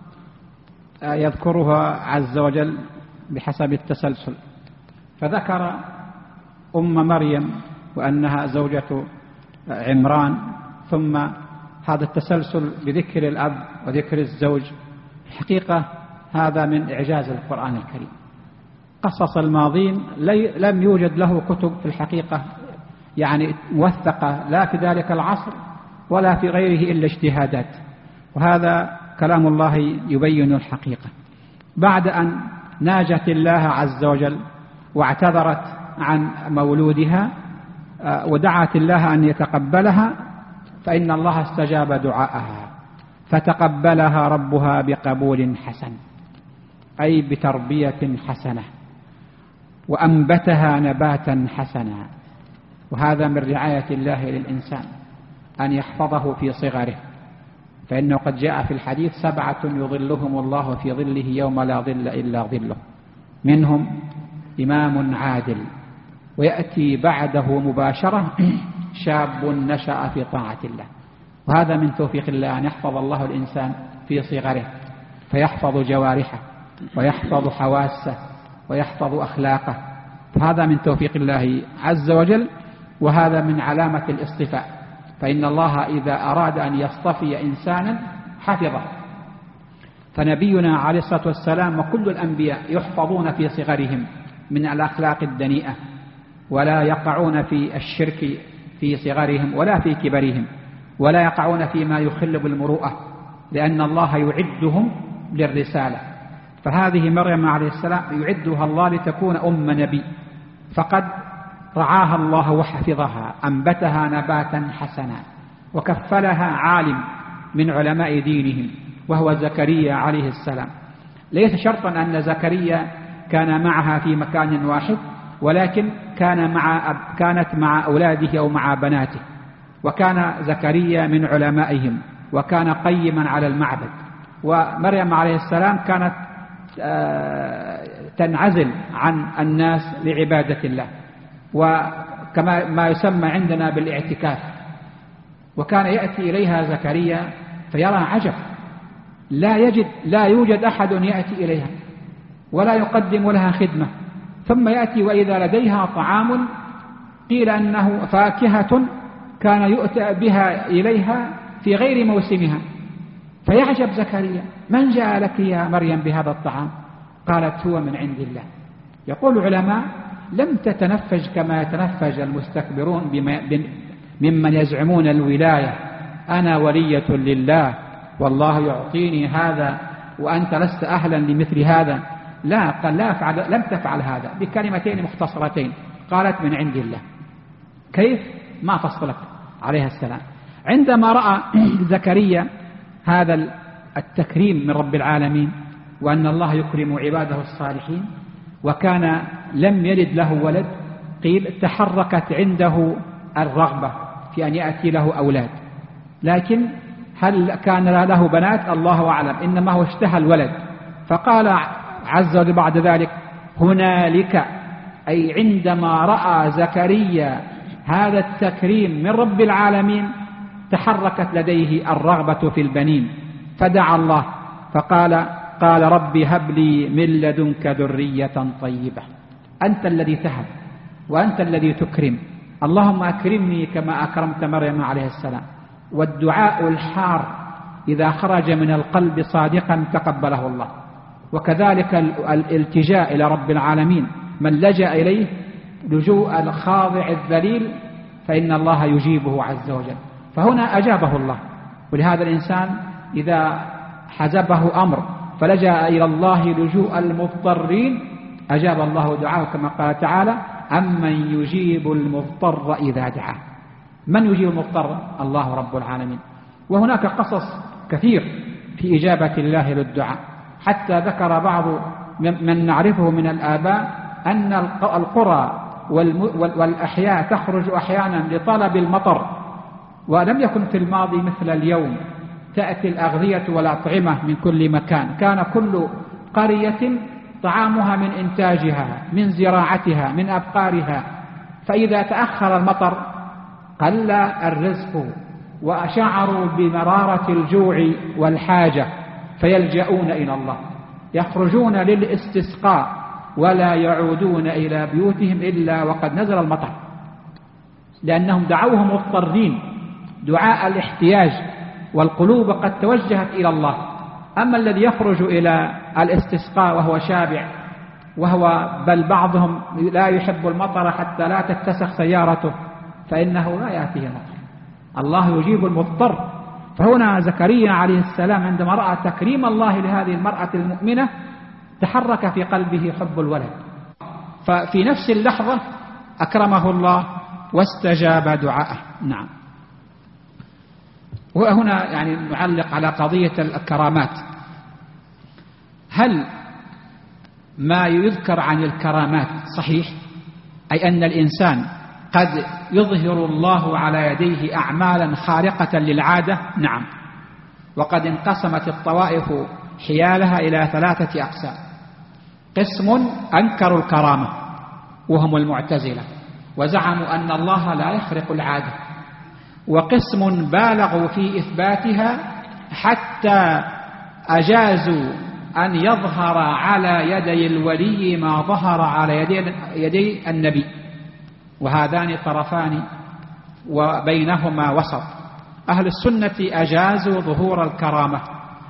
يذكرها عز وجل بحسب التسلسل، فذكر أم مريم وأنها زوجة عمران، ثم هذا التسلسل بذكر الأب وذكر الزوج. الحقيقة هذا من إعجاز القرآن الكريم. قصص الماضين لم يوجد له كتب في الحقيقة يعني موثقة، لا في ذلك العصر ولا في غيره إلا اجتهادات، وهذا كلام الله يبين الحقيقة. بعد أن ناجت الله عز وجل واعتذرت عن مولودها ودعت الله أن يتقبلها، فإن الله استجاب دعاءها، فتقبلها ربها بقبول حسن، أي بتربية حسنة، وأنبتها نباتا حسنا. وهذا من رعاية الله للإنسان أن يحفظه في صغره، فإنه قد جاء في الحديث 7 يظلهم الله في ظله يوم لا ظل إلا ظله، منهم إمام عادل، ويأتي بعده مباشرة شاب نشأ في طاعة الله. وهذا من توفيق الله أن يحفظ الله الإنسان في صغره، فيحفظ جوارحه ويحفظ حواسه ويحفظ أخلاقه، فهذا من توفيق الله عز وجل، وهذا من علامة الاصطفاء. فإن الله إذا أراد أن يصطفي إنسانا حفظه، فنبينا عليه الصلاة والسلام وكل الأنبياء يحفظون في صغرهم من الأخلاق الدنيئة، ولا يقعون في الشرك في صغرهم ولا في كبرهم، ولا يقعون فيما يخل بالمروءة، لأن الله يعدهم للرسالة. فهذه مريم عليه السلام يعدها الله لتكون أم نبي، فقد رعاها الله وحفظها، أنبتها نباتا حسنا، وكفلها عالم من علماء دينهم وهو زكريا عليه السلام. ليس شرطا أن زكريا كان معها في مكان واحد، ولكن كانت مع أولاده أو مع بناته، وكان زكريا من علمائهم، وكان قيما على المعبد. ومريم عليه السلام كانت تنعزل عن الناس لعبادة الله، وكما ما يسمى عندنا بالاعتكاف. وكان يأتي إليها زكريا فيرى عجب، لا يوجد أحد يأتي إليها ولا يقدم لها خدمة، ثم يأتي وإذا لديها طعام قيل أنه فاكهة كان يؤتى بها إليها في غير موسمها، فيعجب زكريا: من جاء لك يا مريم بهذا الطعام؟ قالت: هو من عند الله. يقول العلماء: لم تتنفج كما يتنفج المستكبرون ممن يزعمون الولاية، أنا ولية لله والله يعطيني هذا وأنت لست أهلا لمثل هذا. لا، قال لم تفعل هذا بكلمتين مختصرتين، قالت: من عند الله. كيف؟ ما فصلت عليها السلام. عندما رأى زكريا هذا التكريم من رب العالمين، وأن الله يكرم عباده الصالحين، وكان لم يلد له ولد، قيل تحركت عنده الرغبة في أن يأتي له أولاد، لكن هل كان له بنات؟ الله أعلم، إنما هو اشتهى الولد. فقال عز وجل بعد ذلك: هنالك، أي عندما رأى زكريا هذا التكريم من رب العالمين، تحركت لديه الرغبة في البنين، فدعا الله قال: رب هب لي من لدنك ذرية طيبة. أنت الذي تهب وأنت الذي تكرم، اللهم أكرمني كما أكرمت مريم عليه السلام. والدعاء الحار إذا خرج من القلب صادقا تقبله الله، وكذلك الالتجاء إلى رب العالمين، من لجأ إليه لجوء الخاضع الذليل فإن الله يجيبه عز وجل. فهنا أجابه الله. ولهذا الإنسان إذا حزبه أمر فلجأ إلى الله لجوء المضطرين أجاب الله دعاءه، كما قال تعالى: أمن يجيب المضطر إذا دعاه. من يجيب المضطر؟ الله رب العالمين. وهناك قصص كثير في إجابة الله للدعاء، حتى ذكر بعض من نعرفه من الآباء أن القرى والأحياء تخرج أحيانا لطلب المطر، ولم يكن في الماضي مثل اليوم تأتي الأغذية والأطعمة من كل مكان. كان كل قرية طعامها من إنتاجها، من زراعتها، من أبقارها، فإذا تأخر المطر قل الرزق وشعروا بمرارة الجوع والحاجة، فيلجؤون إلى الله، يخرجون للاستسقاء ولا يعودون إلى بيوتهم إلا وقد نزل المطر، لأنهم دعوهم مضطرين دعاء الاحتياج، والقلوب قد توجهت إلى الله. أما الذي يخرج إلى الاستسقاء وهو شابع، بل بعضهم لا يحب المطر حتى لا تتسخ سيارته، فإنه لا يأتيه المطر. الله يجيب المضطر. فهنا زكريا عليه السلام عندما رأى تكريم الله لهذه المرأة المؤمنة تحرك في قلبه حب الولد، ففي نفس اللحظة أكرمه الله واستجاب دعاءه. نعم. وهنا يعني نعلق على قضية الكرامات. هل ما يذكر عن الكرامات صحيح؟ أي أن الإنسان قد يظهر الله على يديه أعمالا خارقة للعادة؟ نعم. وقد انقسمت الطوائف حيالها إلى 3 أقسام. قسم أنكروا الكرامة وهم المعتزلة، وزعموا أن الله لا يخرق العادة. وقسم بالغوا في إثباتها حتى أجازوا أن يظهر على يدي الولي ما ظهر على يدي النبي. وهذان طرفان وبينهما وسط. أهل السنة أجازوا ظهور الكرامة،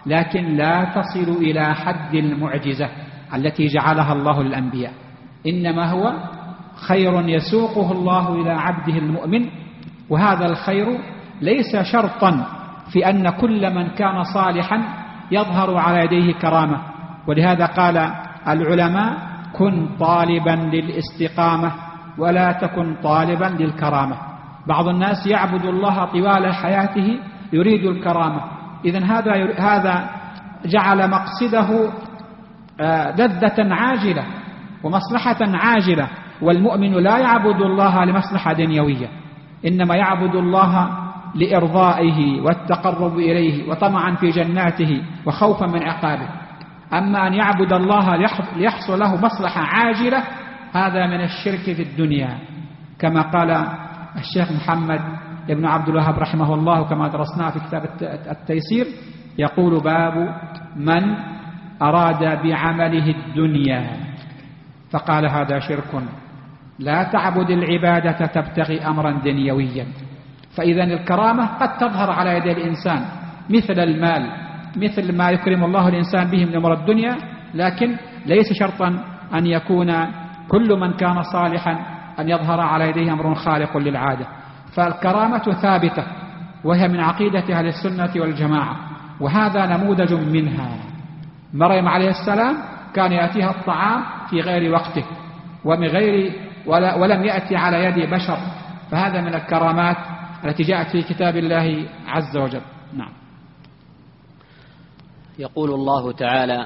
لكن لا تصل إلى حد المعجزة التي جعلها الله للأنبياء، إنما هو خير يسوقه الله إلى عبده المؤمن، وهذا الخير ليس شرطا في أن كل من كان صالحا يظهر على يديه كرامة. ولهذا قال العلماء: كن طالبا للاستقامة ولا تكن طالبا للكرامة. بعض الناس يعبد الله طوال حياته يريد الكرامة، إذن هذا جعل مقصده لذة عاجلة ومصلحة عاجلة، والمؤمن لا يعبد الله لمصلحة دنيوية، إنما يعبد الله لإرضائه والتقرب إليه وطمعا في جناته وخوفا من عقابه. أما أن يعبد الله ليحصل له مصلحة عاجلة هذا من الشرك في الدنيا، كما قال الشيخ محمد ابن عبد الوهاب رحمه الله كما درسناه في كتاب التيسير، يقول: باب من أراد بعمله الدنيا، فقال: هذا شرك، لا تعبد العبادة تبتغي أمرا دنيويا. فإذا الكرامة قد تظهر على يد الإنسان مثل المال، مثل ما يكرم الله الإنسان به من أمر الدنيا، لكن ليس شرطا أن يكون كل من كان صالحا أن يظهر على يديه أمر خارق للعادة. فالكرامة ثابتة وهي من عقيدة أهل السنة والجماعة، وهذا نموذج منها. مريم عليه السلام كان يأتيها الطعام في غير وقته ولم يأتي على يد بشر، فهذا من الكرامات التي جاءت في كتاب الله عز وجل. نعم. يقول الله تعالى: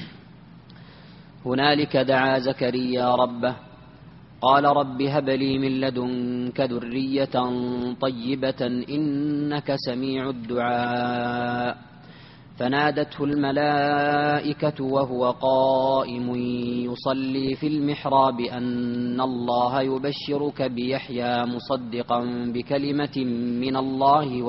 هنالك دعا زكريا ربه قال رب هب لي من لدنك ذرية طيبة إنك سميع الدعاء. فنادته الملائكة وهو قائم يصلي في المحراب أن الله يبشرك بيحيى مصدقا بكلمة من الله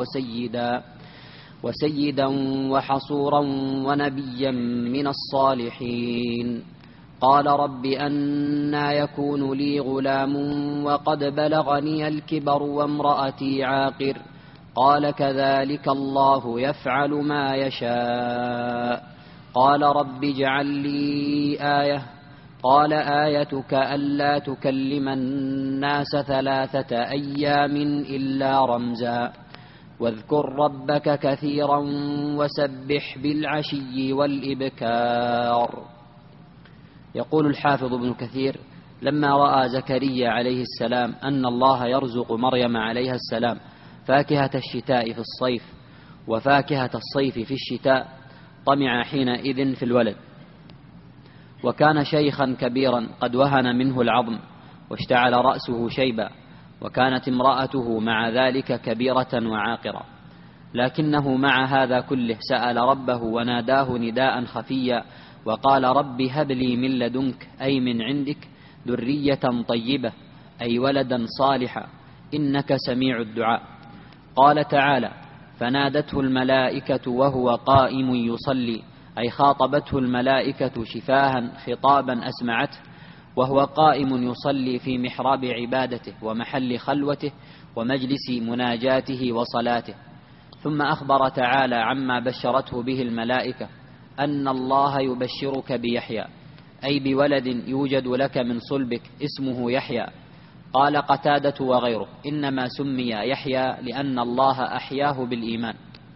وسيدا وحصورا ونبيا من الصالحين. قال رب أنى يكون لي غلام وقد بلغني الكبر وامرأتي عاقر. قال كذلك الله يفعل ما يشاء. قال رب اجعل لي آية. قال آيتك ألا تكلم الناس 3 أيام إلا رمزا واذكر ربك كثيرا وسبح بالعشي والإبكار. يقول الحافظ ابن كثير: لما رأى زكريا عليه السلام أن الله يرزق مريم عليها السلام فاكهة الشتاء في الصيف وفاكهة الصيف في الشتاء طمع حينئذ في الولد، وكان شيخا كبيرا قد وهن منه العظم واشتعل رأسه شيبا، وكانت امرأته مع ذلك كبيرة وعاقرة، لكنه مع هذا كله سأل ربه وناداه نداء خفيا وقال رب هب لي من لدنك أي من عندك ذرية طيبة أي ولدا صالحا إنك سميع الدعاء. قال تعالى: فنادته الملائكة وهو قائم يصلي، أي خاطبته الملائكة شفاها خطابا أسمعته وهو قائم يصلي في محراب عبادته ومحل خلوته ومجلس مناجاته وصلاته. ثم أخبر تعالى عما بشرته به الملائكة أن الله يبشرك بيحيى أي بولد يوجد لك من صلبك اسمه يحيى. قال قتادة وغيره: إنما سمي يحيى لأن الله أحياه بالإيمان.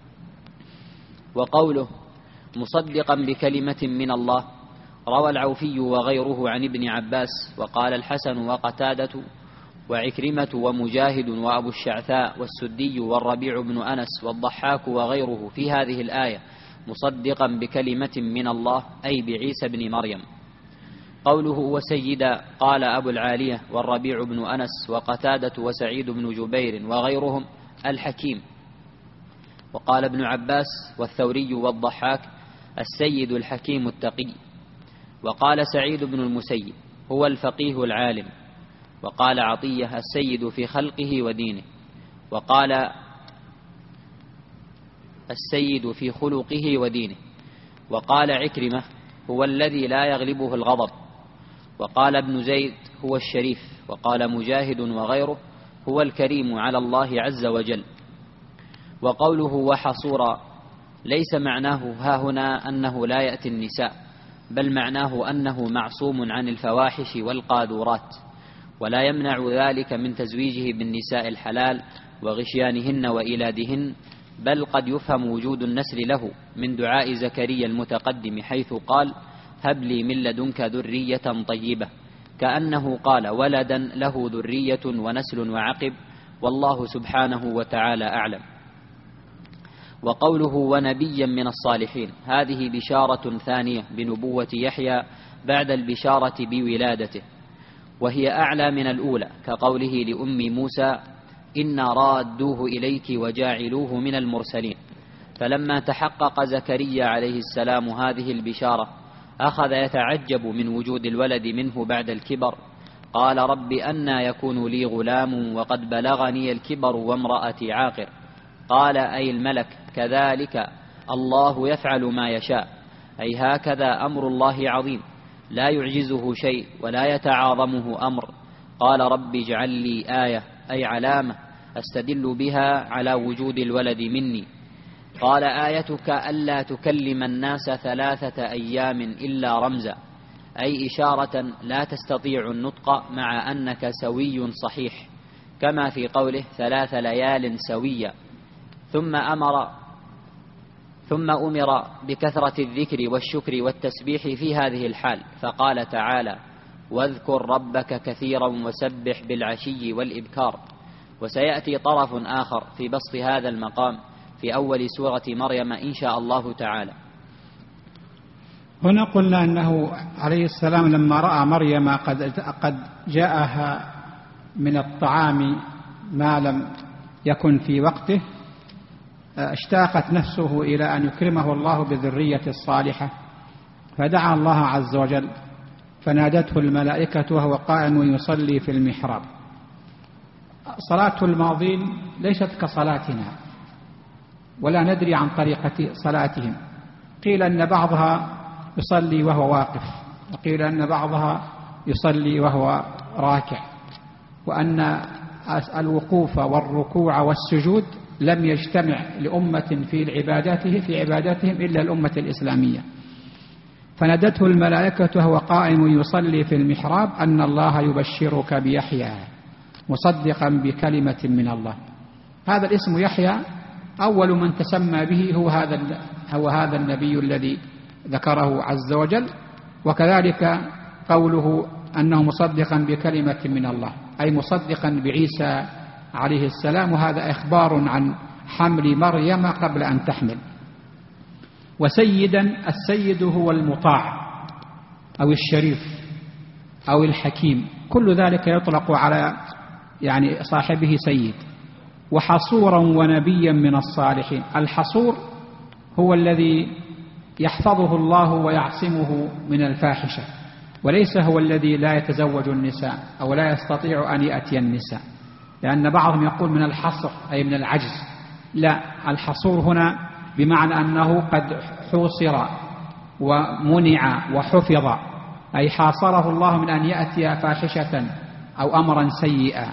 وقوله مصدقا بكلمة من الله روى العوفي وغيره عن ابن عباس، وقال الحسن وقتادة وعكرمة ومجاهد وأبو الشعثاء والسدي والربيع بن أنس والضحاك وغيره في هذه الآية مصدقا بكلمة من الله أي بعيسى بن مريم. قوله وسيدا قال أبو العالية والربيع بن أنس وقتادة وسعيد بن جبير وغيرهم الحكيم. وقال ابن عباس والثوري والضحاك السيد الحكيم التقي. وقال سعيد بن المسيب هو الفقيه العالم. وقال عطية السيد في خلقه ودينه. وقال السيد في خلقه ودينه. وقال عكرمة هو الذي لا يغلبه الغضب. وقال ابن زيد هو الشريف. وقال مجاهد وغيره هو الكريم على الله عز وجل. وقوله وحصورا ليس معناه هاهنا أنه لا يأتي النساء، بل معناه أنه معصوم عن الفواحش والقاذورات، ولا يمنع ذلك من تزويجه بالنساء الحلال وغشيانهن وإيلادهن، بل قد يفهم وجود النسل له من دعاء زكريا المتقدم حيث قال: هب لي من لدنك ذرية طيبة، كأنه قال ولدا له ذرية ونسل وعقب، والله سبحانه وتعالى أعلم. وقوله ونبيا من الصالحين، هذه بشارة ثانية بنبوة يحيى بعد البشارة بولادته، وهي أعلى من الأولى، كقوله لأم موسى: إنا رادوه إليك وجاعلوه من المرسلين. فلما تحقق زكريا عليه السلام هذه البشارة أخذ يتعجب من وجود الولد منه بعد الكبر، قال: رب أنى يكون لي غلام وقد بلغني الكبر وامرأتي عاقر. قال أي الملك: كذلك الله يفعل ما يشاء، أي هكذا أمر الله عظيم، لا يعجزه شيء ولا يتعاظمه أمر. قال: رب اجعل لي آية، أي علامة أستدل بها على وجود الولد مني. قال: آيتك ألا تكلم الناس 3 أيام إلا رمزا، أي إشارة لا تستطيع النطق مع أنك سوي صحيح، كما في قوله 3 ليال سويا. ثم أمر بكثرة الذكر والشكر والتسبيح في هذه الحال، فقال تعالى: واذكر ربك كثيرا وسبح بالعشي والإبكار. وسيأتي طرف آخر في بسط هذا المقام في أول سورة مريم إن شاء الله تعالى. هنا قلنا أنه عليه السلام لما رأى مريم قد جاءها من الطعام ما لم يكن في وقته، اشتاقت نفسه إلى أن يكرمه الله بذرية الصالحة، فدعا الله عز وجل، فنادته الملائكة وهو قائم يصلي في المحراب. صلاة الماضين ليست كصلاتنا، ولا ندري عن طريقة صلاتهم. قيل أن بعضها يصلي وهو واقف، وقيل أن بعضها يصلي وهو راكع، وأن الوقوف والركوع والسجود لم يجتمع لأمة في عباداتهم إلا الأمة الإسلامية. فنادته الملائكة وهو قائم يصلي في المحراب أن الله يبشرك بيحيى مصدقا بكلمة من الله. هذا الاسم يحيى أول من تسمى به هو هذا النبي الذي ذكره عز وجل، وكذلك قوله أنه مصدقا بكلمة من الله، أي مصدقا بعيسى عليه السلام، وهذا إخبار عن حمل مريم قبل أن تحمل. وسيدا، السيد هو المطاع أو الشريف أو الحكيم، كل ذلك يطلق على صاحبه سيد. وحصورا ونبيا من الصالحين، الحصور هو الذي يحفظه الله ويعصمه من الفاحشة، وليس هو الذي لا يتزوج النساء أو لا يستطيع أن يأتي النساء، لأن بعضهم يقول من الحصر أي من العجز. لا، الحصور هنا بمعنى أنه قد حوصر ومنع وحفظ، أي حاصره الله من أن يأتي فاحشة أو أمرا سيئا.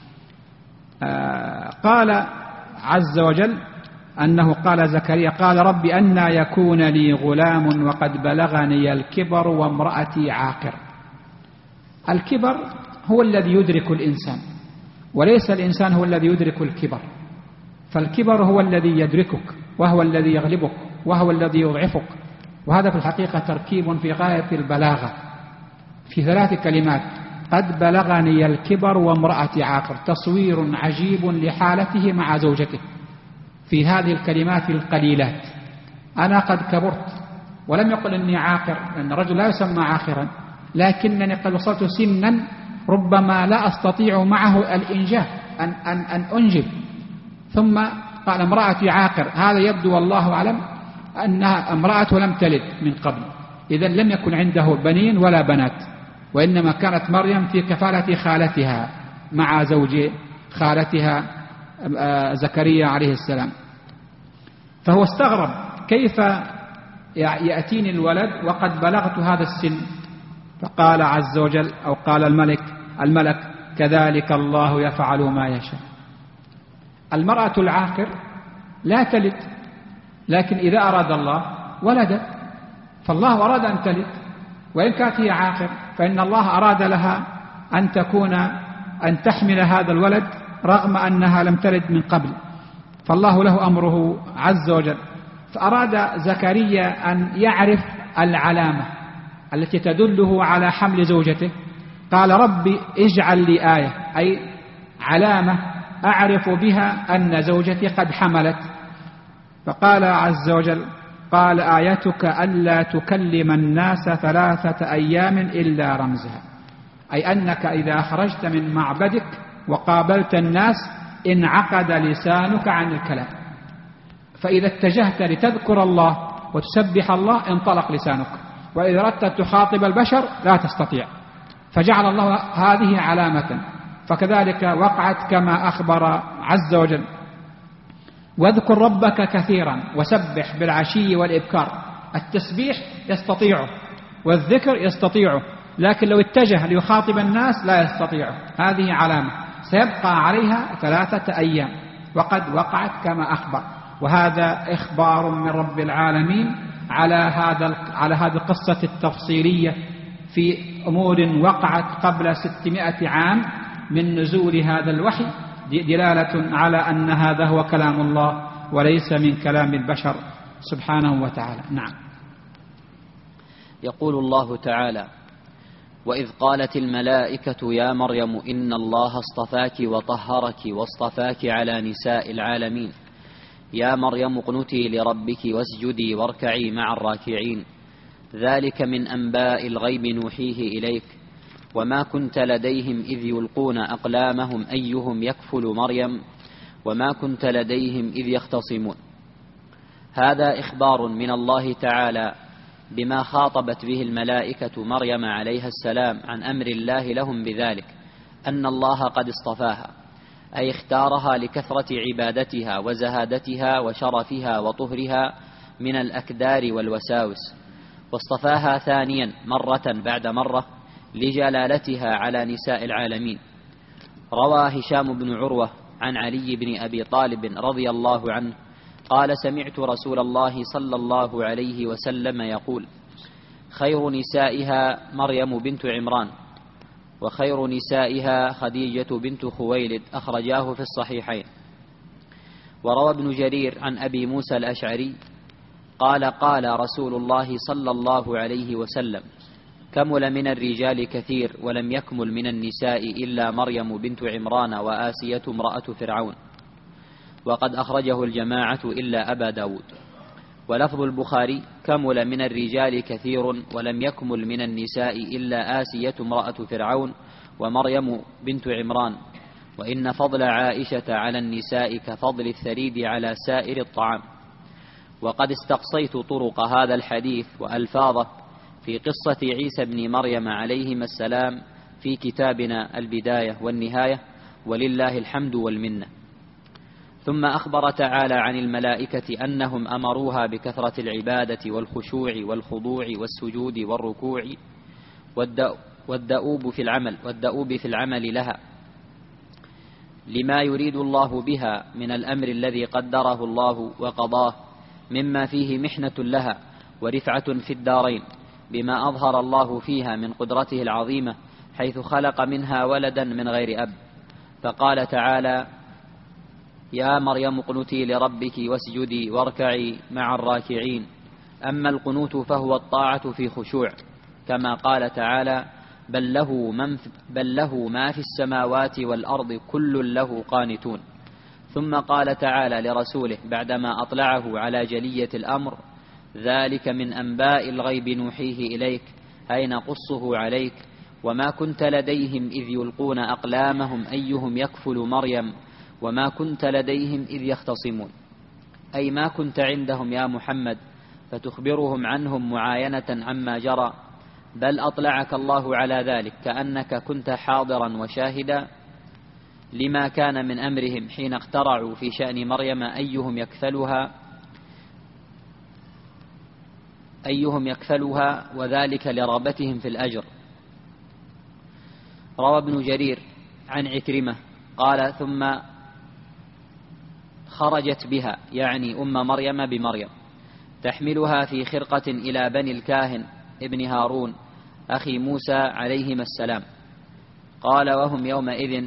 قال عز وجل أنه قال زكريا: قال رب أنى يكون لي غلام وقد بلغني الكبر وامرأتي عاقر. الكبر هو الذي يدرك الإنسان، وليس الإنسان هو الذي يدرك الكبر، فالكبر هو الذي يدركك، وهو الذي يغلبك، وهو الذي يضعفك. وهذا في الحقيقة تركيب في غاية البلاغة في 3 كلمات: قد بلغني الكبر وامرأتي عاقر، تصوير عجيب لحالته مع زوجته في هذه الكلمات القليلات. أنا قد كبرت، ولم يقل إني عاقر، لأن الرجل لا يسمى عاقرا، لكنني قد وصلت سنا ربما لا أستطيع معه الإنجاب أن أنجب. ثم قال امرأتي عاقر، هذا يبدو والله أعلم أنها امرأة لم تلد من قبل، إذن لم يكن عنده بنين ولا بنات، وإنما كانت مريم في كفالة خالتها مع زوج خالتها زكريا عليه السلام. فهو استغرب كيف يأتيني الولد وقد بلغت هذا السن، فقال عز وجل أو قال الملك: كذلك الله يفعل ما يشاء. المرأة العاقر لا تلد، لكن إذا أراد الله ولدت، فالله أراد أن تلد، وإن كانت هي عاقر فإن الله أراد لها أن تحمل هذا الولد رغم أنها لم تلد من قبل، فالله له أمره عز وجل. فأراد زكريا أن يعرف العلامة التي تدله على حمل زوجته، قال ربي اجعل لي آية، أي علامة أعرف بها أن زوجتي قد حملت. فقال عز وجل قال آيتك ألا تكلم الناس 3 أيام إلا رمزها، أي أنك إذا خرجت من معبدك وقابلت الناس انعقد لسانك عن الكلام، فإذا اتجهت لتذكر الله وتسبح الله انطلق لسانك، وإذا أردت تخاطب البشر لا تستطيع، فجعل الله هذه علامة. فكذلك وقعت كما أخبر عز وجل واذكر ربك كثيرا وسبح بالعشي والإبكار. التسبيح يستطيعه والذكر يستطيعه، لكن لو اتجه ليخاطب الناس لا يستطيعه. هذه علامة سيبقى عليها 3 أيام، وقد وقعت كما أخبر. وهذا إخبار من رب العالمين على هذه القصة التفصيلية في أمور وقعت قبل 600 عام من نزول هذا الوحي، دلالة على أن هذا هو كلام الله وليس من كلام البشر سبحانه وتعالى. نعم. يقول الله تعالى: وإذ قالت الملائكة يا مريم إن الله اصطفاك وطهرك واصطفاك على نساء العالمين، يا مريم اقنتي لربك واسجدي واركعي مع الراكعين، ذلك من أنباء الغيب نوحيه إليك، وما كنت لديهم إذ يلقون أقلامهم أيهم يكفل مريم، وما كنت لديهم إذ يختصمون. هذا إخبار من الله تعالى بما خاطبت به الملائكة مريم عليها السلام عن أمر الله لهم بذلك، أن الله قد اصطفاها، أي اختارها لكثرة عبادتها وزهادتها وشرفها وطهرها من الأكدار والوساوس، واصطفاها ثانيا مرة بعد مرة لجلالتها على نساء العالمين. روى هشام بن عروة عن علي بن أبي طالب رضي الله عنه قال: سمعت رسول الله صلى الله عليه وسلم يقول: خير نسائها مريم بنت عمران، وخير نسائها خديجة بنت خويلد، أخرجاه في الصحيحين. وروى ابن جرير عن أبي موسى الأشعري قال: قال رسول الله صلى الله عليه وسلم: كمل من الرجال كثير ولم يكمل من النساء إلا مريم بنت عمران وآسية امرأة فرعون. وقد أخرجه الجماعة إلا أبا داود. ولفظ البخاري: كمل من الرجال كثير ولم يكمل من النساء إلا آسية امرأة فرعون ومريم بنت عمران، وإن فضل عائشة على النساء كفضل الثريد على سائر الطعام. وقد استقصيت طرق هذا الحديث وألفاظه في قصة عيسى بن مريم عليهما السلام في كتابنا البداية والنهاية، ولله الحمد والمنة. ثم أخبر تعالى عن الملائكة أنهم أمروها بكثرة العبادة والخشوع والخضوع والسجود والركوع والدؤوب في العمل لها، لما يريد الله بها من الأمر الذي قدره الله وقضاه، مما فيه محنة لها ورفعة في الدارين، بما أظهر الله فيها من قدرته العظيمة، حيث خلق منها ولدا من غير أب. فقال تعالى: يا مريم اقنتي لربك واسجدي واركعي مع الراكعين. أما القنوت فهو الطاعة في خشوع، كما قال تعالى: بل له ما في السماوات والأرض كل له قانتون. ثم قال تعالى لرسوله بعدما أطلعه على جلية الأمر: ذلك من أنباء الغيب نوحيه إليك، أي نقصه عليك، وما كنت لديهم إذ يلقون أقلامهم أيهم يكفل مريم، وما كنت لديهم إذ يختصمون، أي ما كنت عندهم يا محمد فتخبرهم عنهم معاينة عما جرى، بل أطلعك الله على ذلك كأنك كنت حاضرا وشاهدا لما كان من أمرهم حين اخترعوا في شأن مريم أيهم يكفلها، وذلك لرغبتهم في الأجر. روى ابن جرير عن عكرمة قال: ثم خرجت بها، يعني أم مريم بمريم، تحملها في خرقة إلى بني الكاهن ابن هارون أخي موسى عليهما السلام. قال: وهم يومئذ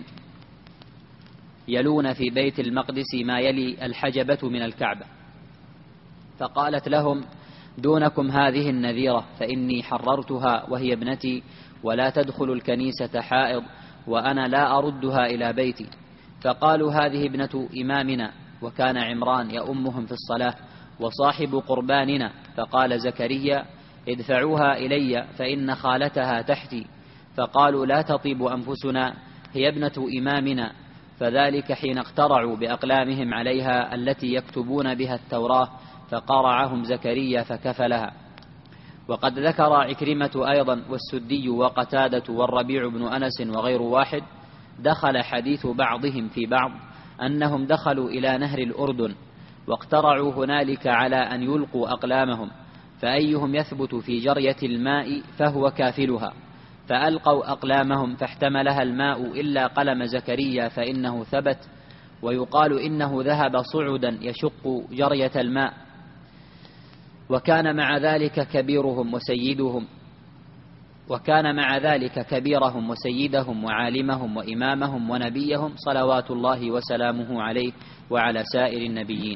يلون في بيت المقدس ما يلي الحجبة من الكعبة. فقالت لهم: دونكم هذه النذيرة، فإني حررتها وهي ابنتي، ولا تدخل الكنيسة حائض، وأنا لا أردها إلى بيتي. فقالوا: هذه ابنة إمامنا، وكان عمران يؤمهم في الصلاة وصاحب قرباننا. فقال زكريا: ادفعوها إلي فإن خالتها تحتي. فقالوا: لا تطيب أنفسنا، هي ابنة إمامنا. فذلك حين اقترعوا بأقلامهم عليها التي يكتبون بها التوراة، فقرعهم زكريا فكفلها. وقد ذكر عكرمة أيضا والسدي وقتادة والربيع بن أنس وغير واحد دخل حديث بعضهم في بعض أنهم دخلوا إلى نهر الأردن واقترعوا هنالك على أن يلقوا أقلامهم، فأيهم يثبت في جرية الماء فهو كافلها. فألقوا أقلامهم فاحتملها الماء إلا قلم زكريا فإنه ثبت، ويقال إنه ذهب صعدا يشق جرية الماء. وكان مع ذلك كبيرهم وسيدهم وعالمهم وإمامهم ونبيهم صلوات الله وسلامه عليه وعلى سائر النبيين.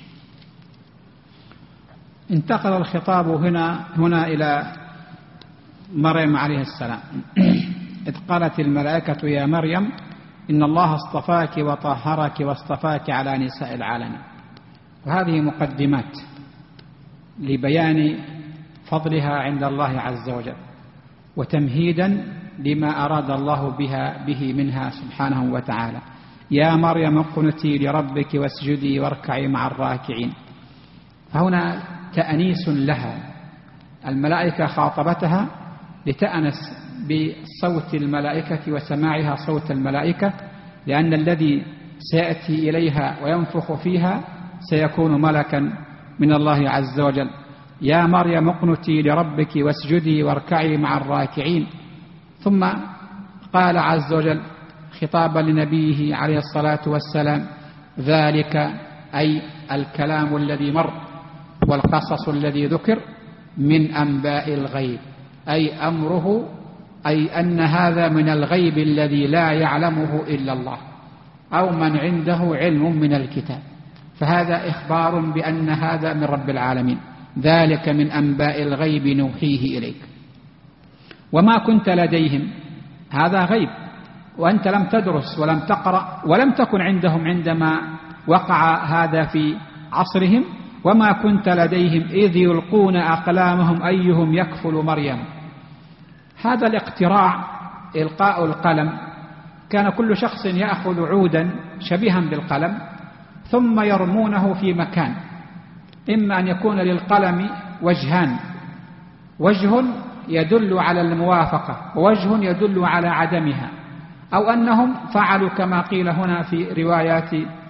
انتقل الخطاب هنا إلى مريم عليه السلام، إذ قالت الملائكة: يا مريم إن الله اصطفاك وطهرك واصطفاك على نساء العالمين. وهذه مقدمات لبيان فضلها عند الله عز وجل، وتمهيدا لما أراد الله به منها سبحانه وتعالى. يا مريم اقنتي لربك واسجدي واركعي مع الراكعين. فهنا تأنيس لها، الملائكة خاطبتها لتأنس بصوت الملائكة وسماعها صوت الملائكة، لأن الذي سيأتي إليها وينفخ فيها سيكون ملكا من الله عز وجل. يا مريم اقنتي لربك واسجدي واركعي مع الراكعين. ثم قال عز وجل خطابا لنبيه عليه الصلاة والسلام: ذلك أي الكلام الذي مر والقصص الذي ذكر من أنباء الغيب، أي أمره، أي أن هذا من الغيب الذي لا يعلمه إلا الله أو من عنده علم من الكتاب. فهذا إخبار بأن هذا من رب العالمين. ذلك من أنباء الغيب نوحيه إليك. وما كنت لديهم، هذا غيب، وأنت لم تدرس ولم تقرأ ولم تكن عندهم عندما وقع هذا في عصرهم. وما كنت لديهم إذ يلقون أقلامهم أيهم يكفل مريم. هذا الاقتراع، إلقاء القلم، كان كل شخص يأخذ عودا شبيها بالقلم ثم يرمونه في مكان، إما أن يكون للقلم وجهان: وجه يدل على الموافقة ووجه يدل على عدمها، أو أنهم فعلوا كما قيل هنا في روايات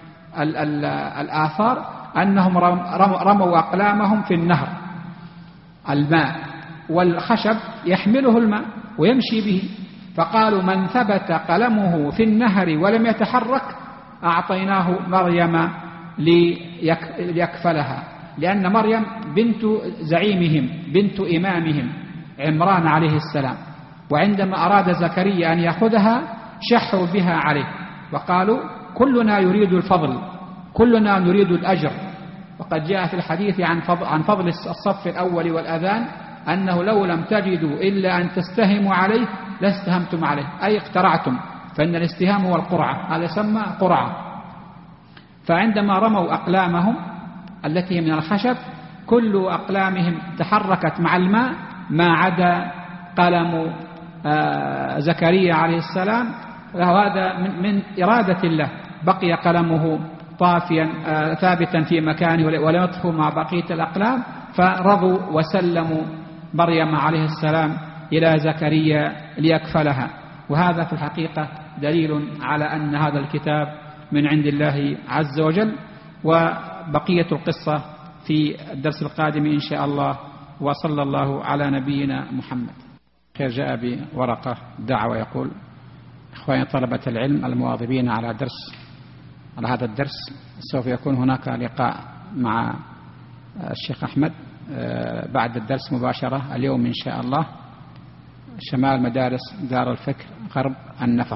الآثار أنهم رموا أقلامهم في النهر، الماء والخشب يحمله الماء ويمشي به، فقالوا: من ثبت قلمه في النهر ولم يتحرك أعطيناه مريم ليكفلها، لأن مريم بنت زعيمهم بنت إمامهم عمران عليه السلام. وعندما أراد زكريا أن يأخذها شحوا بها عليه وقالوا: كلنا يريد الفضل، كلنا نريد الأجر. وقد جاء في الحديث عن فضل الصف الأول والأذان أنه لو لم تجدوا إلا أن تستهموا عليه لاستهمتم عليه، أي اقترعتم، فإن الاستهام هو القرعة، هذا يسمى قرعة. فعندما رموا أقلامهم التي من الخشب كل أقلامهم تحركت مع الماء ما عدا قلم زكريا عليه السلام، وهذا من إرادة الله، بقي قلمه طافيا ثابتا في مكانه ولم يطفو مع بقية الأقلام، فرضوا وسلموا مريم عليه السلام إلى زكريا ليكفلها. وهذا في الحقيقة دليل على أن هذا الكتاب من عند الله عز وجل. وبقية القصة في الدرس القادم إن شاء الله. وصلى الله على نبينا محمد. خير جاء بورقة دعوة يقول: إخواني طلبة العلم المواظبين على هذا الدرس، سوف يكون هناك لقاء مع الشيخ أحمد بعد الدرس مباشرة اليوم إن شاء الله، شمال مدارس دار الفكر غرب النفق.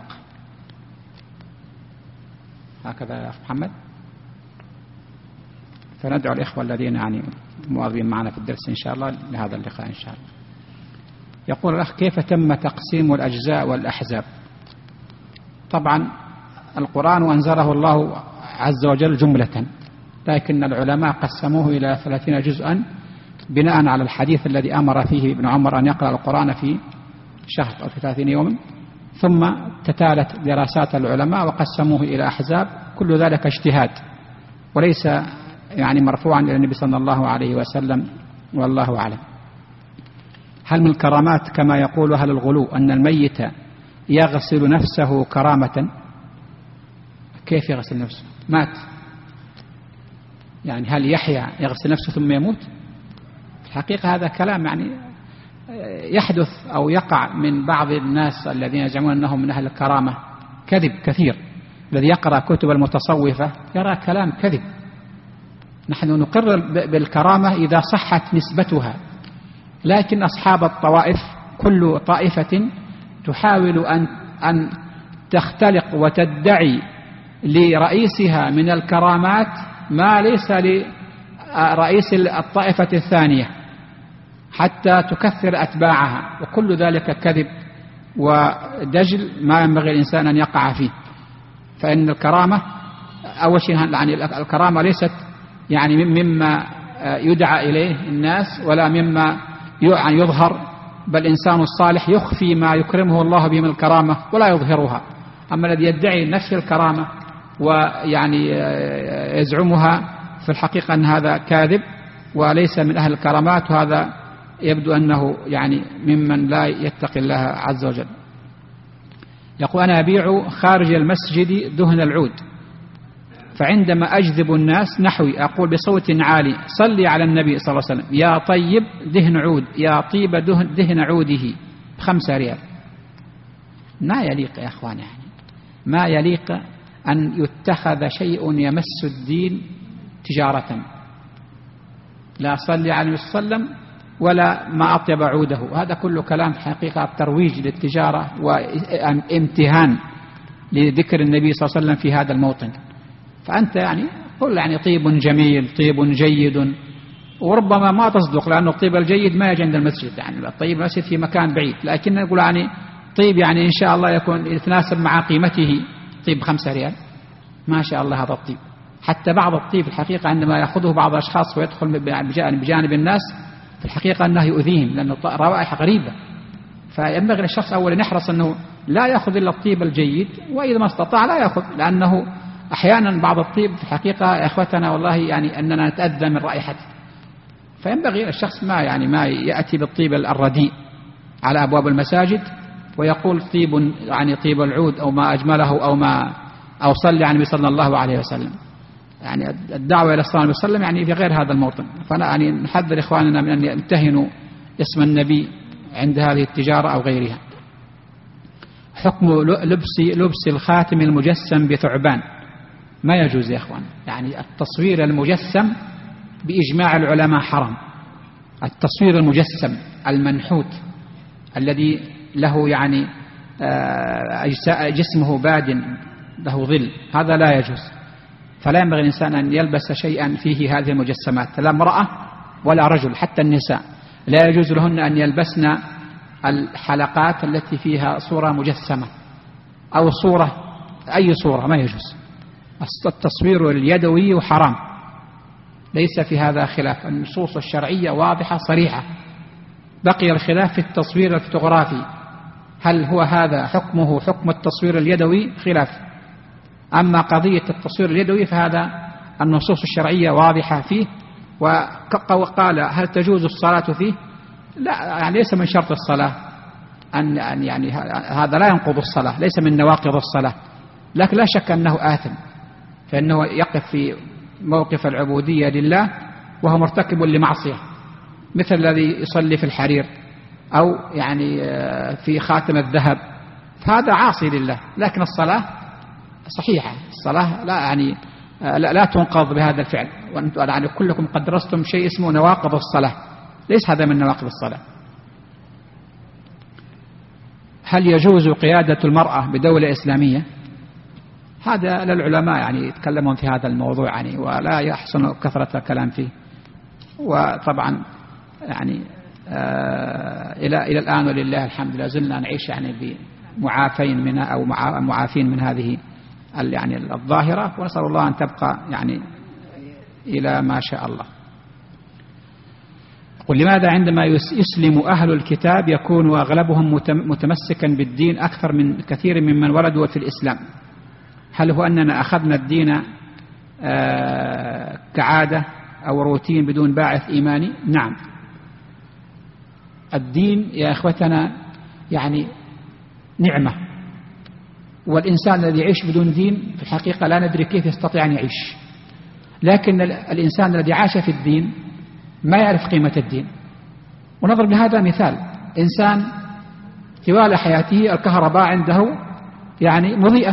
هكذا يا أخ محمد. فندعو الإخوة الذين يعني مواظبين معنا في الدرس إن شاء الله لهذا اللقاء إن شاء الله. يقول الأخ: كيف تم تقسيم الأجزاء والأحزاب؟ طبعا القرآن أنزله الله عز وجل جملة، لكن العلماء قسموه إلى 30 جزءا بناء على الحديث الذي أمر فيه ابن عمر أن يقرأ القرآن في شهر أو في 30 يوم، ثم تتالت دراسات العلماء وقسموه إلى أحزاب. كل ذلك اجتهاد وليس يعني مرفوعا إلى النبي صلى الله عليه وسلم، والله أعلم. هل من الكرامات كما يقول أهل الغلو أن الميت يغسل نفسه كرامة؟ كيف يغسل نفسه؟ مات، يعني هل يحيى يغسل نفسه ثم يموت؟ في الحقيقة هذا كلام يعني يحدث أو يقع من بعض الناس الذين يزعمون أنهم من أهل الكرامة، كذب كثير. الذي يقرأ كتب المتصوفة يرى كلام كذب. نحن نقرر بالكرامة إذا صحت نسبتها، لكن أصحاب الطوائف كل طائفة تحاول أن تختلق وتدعي لرئيسها من الكرامات ما ليس لرئيس الطائفة الثانية حتى تكثر أتباعها، وكل ذلك كذب ودجل ما ينبغي الإنسان أن يقع فيه. فإن الكرامة أول شيء يعني الكرامة ليست يعني مما يدعى إليه الناس ولا مما يظهر، بل الإنسان الصالح يخفي ما يكرمه الله به من الكرامة ولا يظهرها. أما الذي يدعي نفس الكرامة ويعني يزعمها في الحقيقة أن هذا كاذب وليس من أهل الكرامات، وهذا يبدو أنه يعني ممن لا يتقي الله عز وجل. يقول: أنا أبيع خارج المسجد دهن العود، فعندما أجذب الناس نحوي أقول بصوت عالي: صلي على النبي صلى الله عليه وسلم، يا طيب دهن عود، يا طيب دهن عوده ب5 ريال. ما يليق يا أخوان، يعني ما يليق أن يتخذ شيء يمس الدين تجارة. لا صلي على النبي صلى الله عليه وسلم ولا ما أطيب عوده. هذا كله كلام في حقيقة ترويج للتجارة وامتهان لذكر النبي صلى الله عليه وسلم في هذا الموطن. فأنت يعني قل يعني طيب جميل، طيب جيد، وربما ما تصدق، لأنه الطيب الجيد ما يجي عند المسجد، يعني الطيب المسجد في مكان بعيد، لكن نقول يعني طيب يعني إن شاء الله يكون يتناسب مع قيمته. طيب 5 ريال ما شاء الله هذا الطيب. حتى بعض الطيب الحقيقة عندما يأخذه بعض الأشخاص ويدخل بجانب الناس في الحقيقة أنه يؤذيهم، لأنه روائح غريبة. فينبغي للشخص أولا يحرص أنه لا يأخذ إلا الطيب الجيد، وإذا ما استطاع لا يأخذ، لأنه أحيانا بعض الطيب في الحقيقة يا إخوتنا والله يعني أننا نتأذى من رائحته. فينبغي الشخص ما يأتي بالطيب الرديء على أبواب المساجد ويقول طيب يعني طيب العود أو ما أجمله أو صلي على النبي صلى الله عليه وسلم. يعني الدعوة إلى الصلاة عليه وسلم يعني في غير هذا الموطن. فأنا يعني نحذر إخواننا من أن يمتهنوا اسم النبي عند هذه التجارة أو غيرها. حكم لبس الخاتم المجسم بثعبان ما يجوز يا إخوان. يعني التصوير المجسم بإجماع العلماء حرام. التصوير المجسم المنحوت الذي له يعني جسمه باد له ظل، هذا لا يجوز. فلا ينبغي الإنسان أن يلبس شيئا فيه هذه المجسمات، لا امرأة ولا رجل، حتى النساء لا يجوز لهن أن يلبسن الحلقات التي فيها صورة مجسمة أو أي صورة، ما يجوز. التصوير اليدوي حرام، ليس في هذا خلاف. النصوص الشرعية واضحة صريحة. بقي الخلاف في التصوير الفوتوغرافي، هل هو هذا حكمه حكم التصوير اليدوي؟ خلاف. أما قضية التصوير اليدوي فهذا النصوص الشرعية واضحة فيه. وقال هل تجوز الصلاة فيه؟ لا، يعني ليس من شرط الصلاة أن يعني هذا لا ينقض الصلاة، ليس من نواقض الصلاة، لكن لا شك أنه آثم، فإنه يقف في موقف العبودية لله وهو مرتكب لمعصية، مثل الذي يصلي في الحرير أو يعني في خاتم الذهب، فهذا عاصي لله. لكن الصلاة صحيحة، الصلاة لا يعني لا تنقض بهذا الفعل. وأنتم يعني كلكم قد درستم شيء اسمه نواقض الصلاة، ليس هذا من نواقض الصلاة. هل يجوز قيادة المرأة بدولة إسلامية؟ هذا للعلماء يعني يتكلمون في هذا الموضوع يعني، ولا يحسن كثرة الكلام فيه. وطبعا يعني إلى الآن ولله الحمد لا زلنا نعيش يعني بمعافين منها أو معافين من هذه يعني الظاهرة، ونسأل الله أن تبقى يعني إلى ما شاء الله. قل لماذا عندما يسلم أهل الكتاب يكون أغلبهم متمسكا بالدين أكثر من كثير ممن ولدوا في الإسلام؟ هل هو أننا أخذنا الدين كعادة أو روتين بدون باعث إيماني؟ نعم، الدين يا إخوتنا يعني نعمة، والإنسان الذي يعيش بدون دين في الحقيقة لا ندري كيف يستطيع أن يعيش. لكن الإنسان الذي عاش في الدين ما يعرف قيمة الدين. ونضرب لهذا مثال: إنسان طوال حياته الكهرباء عنده يعني مضيئة،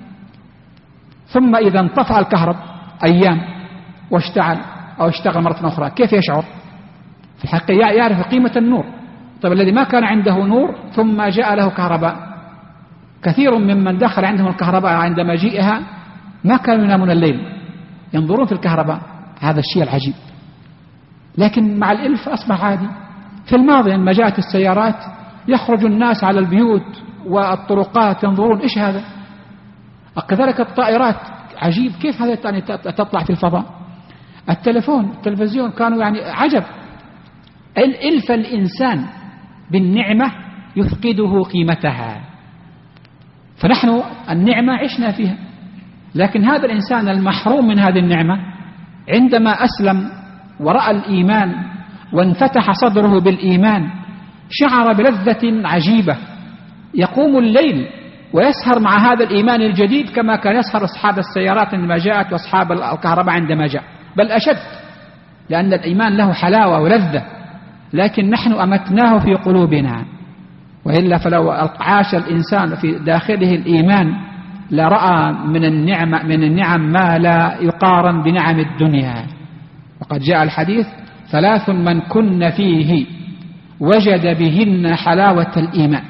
ثم إذا انطفأ الكهرب أيام واشتعل أو اشتغل مرة أخرى، كيف يشعر؟ في الحقيقة يعرف قيمة النور. طيب الذي ما كان عنده نور ثم جاء له كهرباء، كثير ممن دخل عندهم الكهرباء عند مجيئها ما كانوا ينامون الليل ينظرون في الكهرباء، هذا الشيء العجيب. لكن مع الإلف أصبح عادي. في الماضي لما جاءت السيارات يخرج الناس على البيوت والطرقات ينظرون إيش هذا. كذلك الطائرات، عجيب كيف هذا تطلع في الفضاء. التلفزيون كانوا يعني عجب. الإلف الإنسان بالنعمة يفقده قيمتها. فنحن النعمة عشنا فيها، لكن هذا الإنسان المحروم من هذه النعمة عندما أسلم ورأى الإيمان وانفتح صدره بالإيمان شعر بلذة عجيبة، يقوم الليل ويسهر مع هذا الإيمان الجديد كما كان يسهر أصحاب السيارات عندما جاءت وأصحاب الكهرباء عندما جاء، بل أشد، لأن الإيمان له حلاوة ولذة. لكن نحن أمتناه في قلوبنا، وإلا فلو عاش الإنسان في داخله الإيمان لرأى من النعم ما لا يقارن بنعم الدنيا. وقد جاء الحديث: 3 من كن فيه وجد بهن حلاوة الإيمان: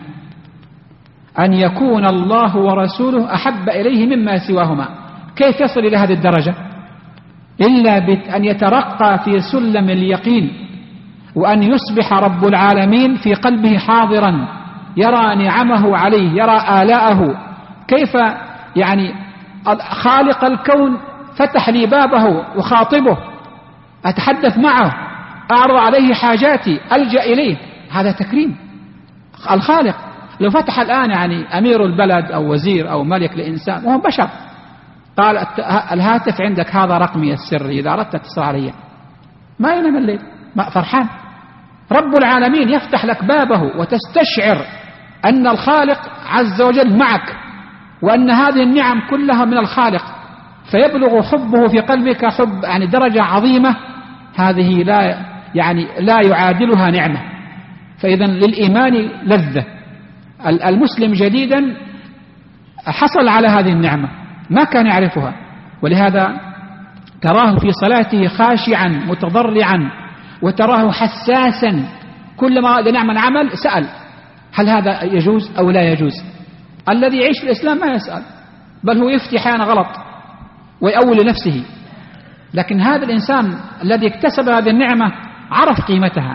أن يكون الله ورسوله أحب إليه مما سواهما. كيف يصل إلى هذه الدرجة؟ إلا بأن يترقى في سلم اليقين، وأن يصبح رب العالمين في قلبه حاضرا يرى نعمه عليه، يرى آلاءه، كيف يعني خالق الكون فتح لي بابه وخاطبه، أتحدث معه، أعرض عليه حاجاتي، ألجأ إليه. هذا تكريم الخالق. لو فتح الآن يعني أمير البلد أو وزير أو ملك لإنسان وهم بشر، قال الهاتف عندك هذا رقمي السري إذا أردت اتصل علي، ما ينام الليل، ما فرحان. رب العالمين يفتح لك بابه وتستشعر أن الخالق عز وجل معك، وأن هذه النعم كلها من الخالق، فيبلغ حبه في قلبك حب يعني درجة عظيمة، هذه لا يعادلها نعمة. فإذا للإيمان لذة. المسلم جديدا حصل على هذه النعمة ما كان يعرفها، ولهذا تراه في صلاته خاشعا متضرعا، وتراه حساسا، كلما أراد نعمة عمل سأل هل هذا يجوز أو لا يجوز. الذي يعيش في الإسلام ما يسأل، بل هو يفتي أحيانا غلط ويأول لنفسه. لكن هذا الإنسان الذي اكتسب هذه النعمة عرف قيمتها.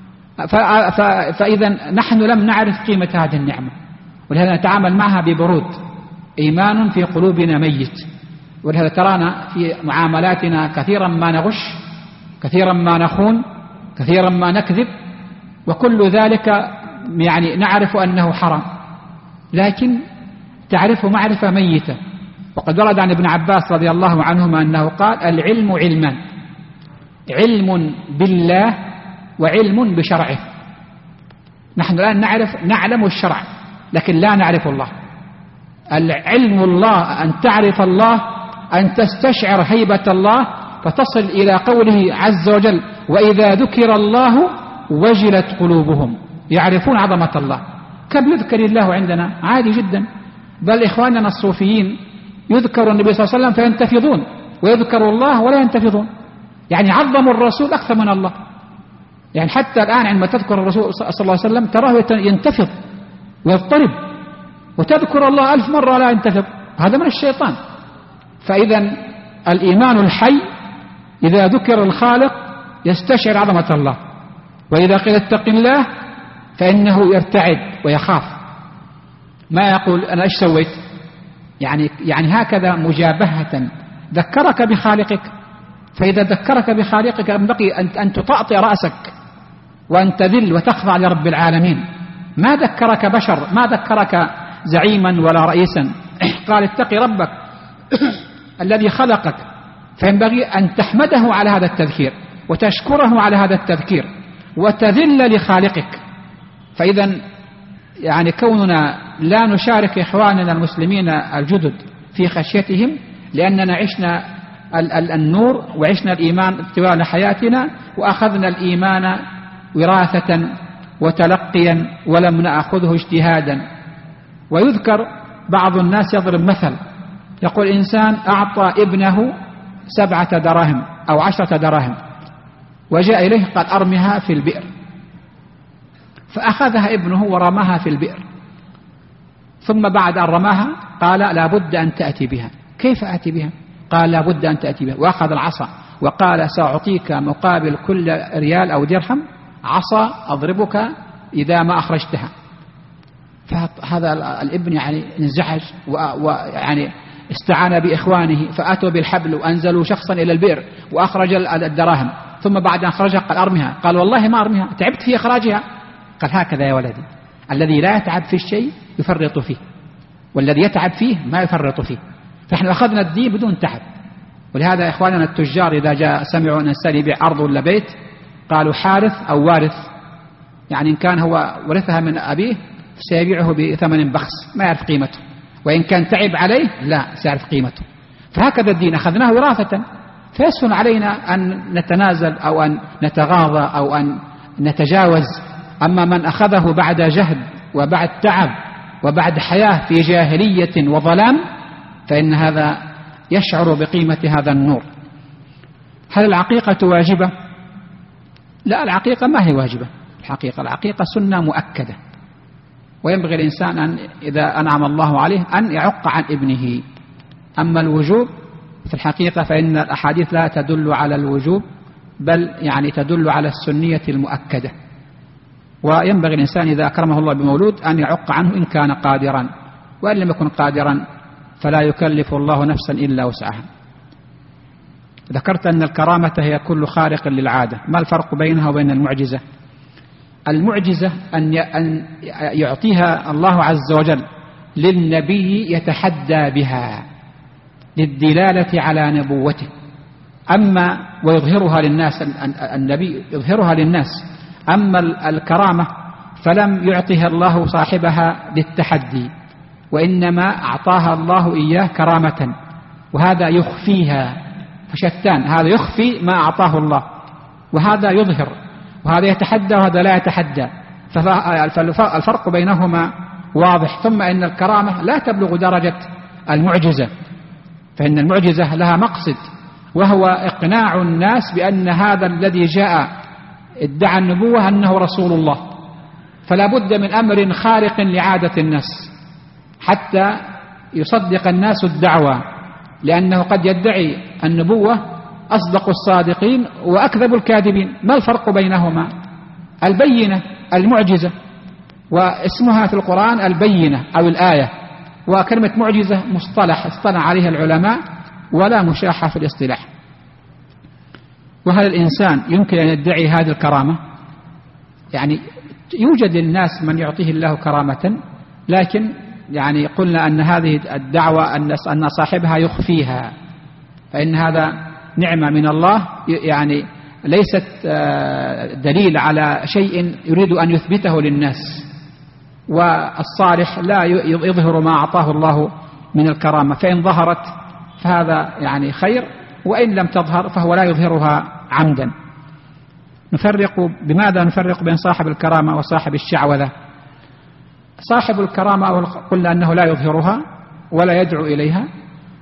فإذا نحن لم نعرف قيمة هذه النعمة، ولهذا نتعامل معها ببرود. إيمان في قلوبنا ميت، ولهذا ترانا في معاملاتنا كثيرا ما نغش، كثيرا ما نخون، كثيرا ما نكذب، وكل ذلك يعني نعرف أنه حرام، لكن تعرفه معرفة ميتة. وقد ورد عن ابن عباس رضي الله عنهما أنه قال: العلم علمان، علم بالله وعلم بشرعه. نحن الآن نعلم الشرع لكن لا نعرف الله. العلم الله أن تعرف الله، أن تستشعر هيبة الله، فتصل إلى قوله عز وجل: وإذا ذكر الله وجلت قلوبهم، يعرفون عظمة الله. كم يذكر الله عندنا؟ عادي جدا. بل إخواننا الصوفيين يذكر النبي صلى الله عليه وسلم فينتفضون، ويذكر الله ولا ينتفضون، يعني عظموا الرسول أكثر من الله. يعني حتى الآن عندما تذكر الرسول صلى الله عليه وسلم تراه ينتفض ويضطرب، وتذكر الله 1000 مرة لا ينتفض، هذا من الشيطان. فإذا الإيمان الحي إذا ذكر الخالق يستشعر عظمة الله، وإذا قيل اتق الله فإنه يرتعد ويخاف، ما يقول أنا إيش سويت. يعني هكذا مجابهة ذكرك بخالقك. فإذا ذكرك بخالقك ينبغي أن تطأطئ رأسك وأن تذل وتخضع لرب العالمين. ما ذكرك بشر، ما ذكرك زعيما ولا رئيسا، قال اتقي ربك الذي خلقك، فينبغي أن تحمده على هذا التذكير وتشكره على هذا التذكير وتذل لخالقك. فإذا يعني كوننا لا نشارك إخواننا المسلمين الجدد في خشيتهم لأننا عشنا النور وعشنا الإيمان طوال حياتنا، وأخذنا الإيمان وراثة وتلقيا ولم نأخذه اجتهادا. ويذكر بعض الناس يضرب مثل، يقول إنسان أعطى ابنه 7 دراهم أو 10 دراهم، وجاء إليه قال أرمها في البئر، فأخذها ابنه ورماها في البئر، ثم بعد أن رماها قال لا بد أن تأتي بها. كيف أتي بها؟ قال لا بد أن تأتي بها، وأخذ العصا وقال سأعطيك مقابل كل ريال أو درهم عصا أضربك إذا ما أخرجتها. فهذا الابن يعني انزعج ويعني استعان بإخوانه فأتوا بالحبل وأنزلوا شخصا إلى البئر وأخرج الدراهم، ثم بعد أن أخرجها قال أرمها، قال والله ما أرمها، تعبت في إخراجها. قال هكذا يا ولدي، الذي لا يتعب في الشيء يفرط فيه، والذي يتعب فيه ما يفرط فيه. فإحنا أخذنا الدين بدون تعب. ولهذا إخواننا التجار إذا جاء سمعوا أن الإنسان يبيع أرض ولا بيت قالوا حارث أو وارث، يعني إن كان هو ورثها من أبيه سيبيعه بثمن بخس ما يعرف قيمته، وإن كان تعب عليه لا سيعرف قيمته. فهكذا الدين أخذناه وراثة، فيسهل علينا أن نتنازل أو أن نتغاضى أو أن نتجاوز. أما من أخذه بعد جهد وبعد تعب وبعد حياة في جاهلية وظلام فإن هذا يشعر بقيمة هذا النور. هل العقيقة واجبة؟ لا، العقيقة ما هي واجبة. العقيقة سنة مؤكدة، وينبغي الإنسان أن إذا أنعم الله عليه أن يعق عن ابنه. أما الوجوب في الحقيقة فإن الأحاديث لا تدل على الوجوب، بل يعني تدل على السنية المؤكدة. وينبغي الإنسان إذا أكرمه الله بمولود أن يعق عنه إن كان قادرا، وإن لم يكن قادرا فلا يكلف الله نفسا إلا وسعها. ذكرت أن الكرامة هي كل خارق للعادة. ما الفرق بينها وبين المعجزة؟ المعجزة أن يعطيها الله عز وجل للنبي يتحدى بها للدلالة على نبوته، أما ويظهرها للناس، النبي يظهرها للناس. أما الكرامة فلم يعطيها الله صاحبها للتحدي، وإنما أعطاها الله إياه كرامة، وهذا يخفيها. فشتان، هذا يخفي ما أعطاه الله، وهذا يظهر، وهذا يتحدى وهذا لا يتحدى. فالفرق بينهما واضح. ثم إن الكرامة لا تبلغ درجة المعجزة، فإن المعجزة لها مقصد، وهو إقناع الناس بأن هذا الذي جاء ادعى النبوة أنه رسول الله. فلا بد من أمر خارق لعادة الناس حتى يصدق الناس الدعوة، لأنه قد يدعي النبوة أصدق الصادقين وأكذب الكاذبين. ما الفرق بينهما؟ البينة، المعجزة، واسمها في القرآن البينة أو الآية، وكلمة معجزة مصطلح اصطلح عليها العلماء ولا مشاحة في الاصطلاح. وهل الإنسان يمكن أن يدعي هذه الكرامة؟ يعني يوجد للناس من يعطيه الله كرامة، لكن يعني قلنا أن هذه الدعوة أن صاحبها يخفيها، فإن هذا نعمة من الله، يعني ليست دليل على شيء يريد أن يثبته للناس. والصالح لا يظهر ما أعطاه الله من الكرامة، فإن ظهرت فهذا يعني خير، وإن لم تظهر فهو لا يظهرها عمدا. بماذا نفرق بين صاحب الكرامة وصاحب الشعوذة؟ صاحب الكرامة قلنا أنه لا يظهرها ولا يدعو إليها،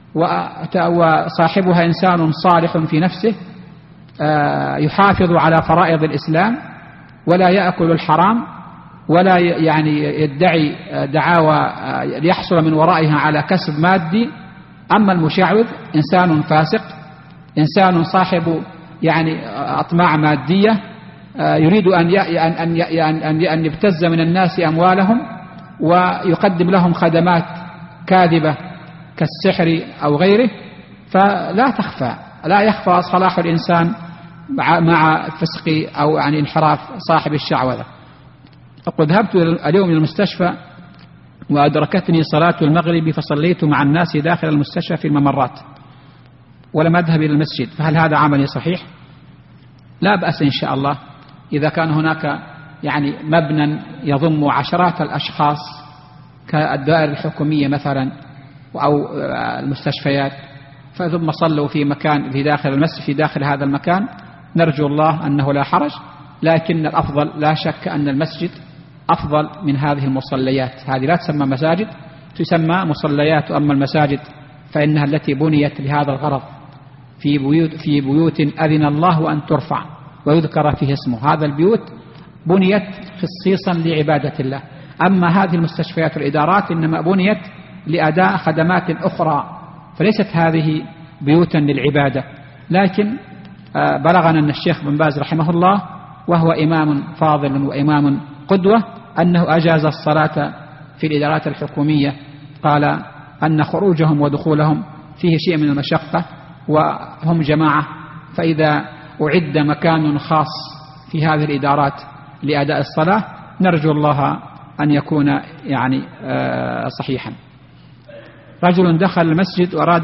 وصاحبها إنسان صالح في نفسه يحافظ على فرائض الإسلام ولا يأكل الحرام ولا يعني يدعي دعاوى ليحصل من ورائها على كسب مادي. أما المشعوذ إنسان فاسق، إنسان صاحب يعني أطماع مادية، يريد أن يبتز من الناس أموالهم ويقدم لهم خدمات كاذبة كالسحر أو غيره. فلا تخفى، لا يخفى صلاح الإنسان مع فسق أو يعني انحراف صاحب الشعوذة. فقد ذهبت اليوم إلى المستشفى وأدركتني صلاة المغرب فصليت مع الناس داخل المستشفى في الممرات ولم أذهب إلى المسجد، فهل هذا عملي صحيح؟ لا بأس إن شاء الله إذا كان هناك يعني مبنى يضم عشرات الأشخاص كالدائرة الحكومية مثلا أو المستشفيات، فثم صلوا في مكان في داخل المسجد في داخل هذا المكان، نرجو الله أنه لا حرج. لكن الأفضل لا شك أن المسجد أفضل من هذه المصليات، هذه لا تسمى مساجد، تسمى مصليات. أما المساجد فإنها التي بنيت لهذا الغرض في بيوت أذن الله أن ترفع ويذكر فيه اسمه، هذا البيوت بنيت خصيصا لعبادة الله. أما هذه المستشفيات والإدارات إنما بنيت لأداء خدمات أخرى، فليست هذه بيوتا للعبادة. لكن بلغنا أن الشيخ بن باز رحمه الله وهو إمام فاضل وإمام قدوة أنه أجاز الصلاة في الإدارات الحكومية، قال أن خروجهم ودخولهم فيه شيء من المشقة وهم جماعة، فإذا أعد مكان خاص في هذه الإدارات لأداء الصلاة نرجو الله أن يكون يعني صحيحا. رجل دخل المسجد وأراد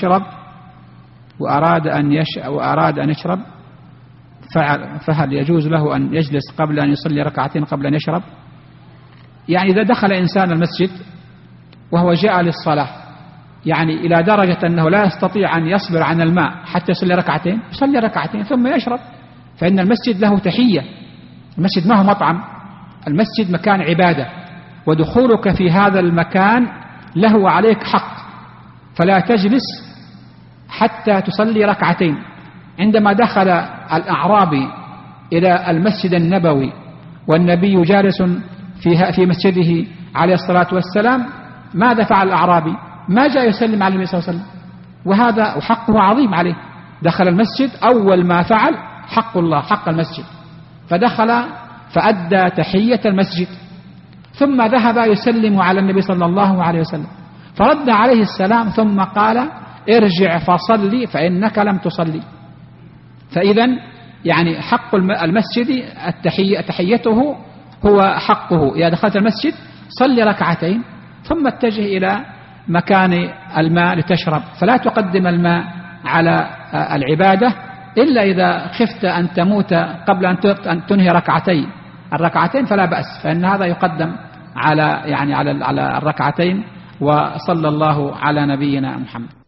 أن يشرب فهل يجوز له أن يجلس قبل أن يصلي ركعتين قبل أن يشرب؟ يعني إذا دخل إنسان المسجد وهو جاء للصلاة يعني إلى درجة أنه لا يستطيع أن يصبر عن الماء حتى يصلي ركعتين، يصلي ركعتين ثم يشرب، فإن المسجد له تحية. المسجد ما هو مطعم، المسجد مكان عبادة، ودخولك في هذا المكان له عليك حق، فلا تجلس حتى تصلي ركعتين. عندما دخل الأعرابي إلى المسجد النبوي والنبي جالس في مسجده عليه الصلاة والسلام، ماذا فعل الأعرابي؟ ما جاء يسلم على النبي صلى الله عليه وسلم، وهذا حقه عظيم عليه. دخل المسجد أول ما فعل حق الله، حق المسجد، فدخل فأدى تحية المسجد ثم ذهب يسلم على النبي صلى الله عليه وسلم، فرد عليه السلام ثم قال ارجع فصلي فإنك لم تصلي. فإذا يعني حق المسجد تحيته هو حقه. إذا دخلت المسجد صلي ركعتين ثم اتجه إلى مكان الماء لتشرب، فلا تقدم الماء على العبادة إلا إذا خفت أن تموت قبل أن تنهي الركعتين فلا بأس، فإن هذا يقدم على الركعتين. وصلى الله على نبينا محمد.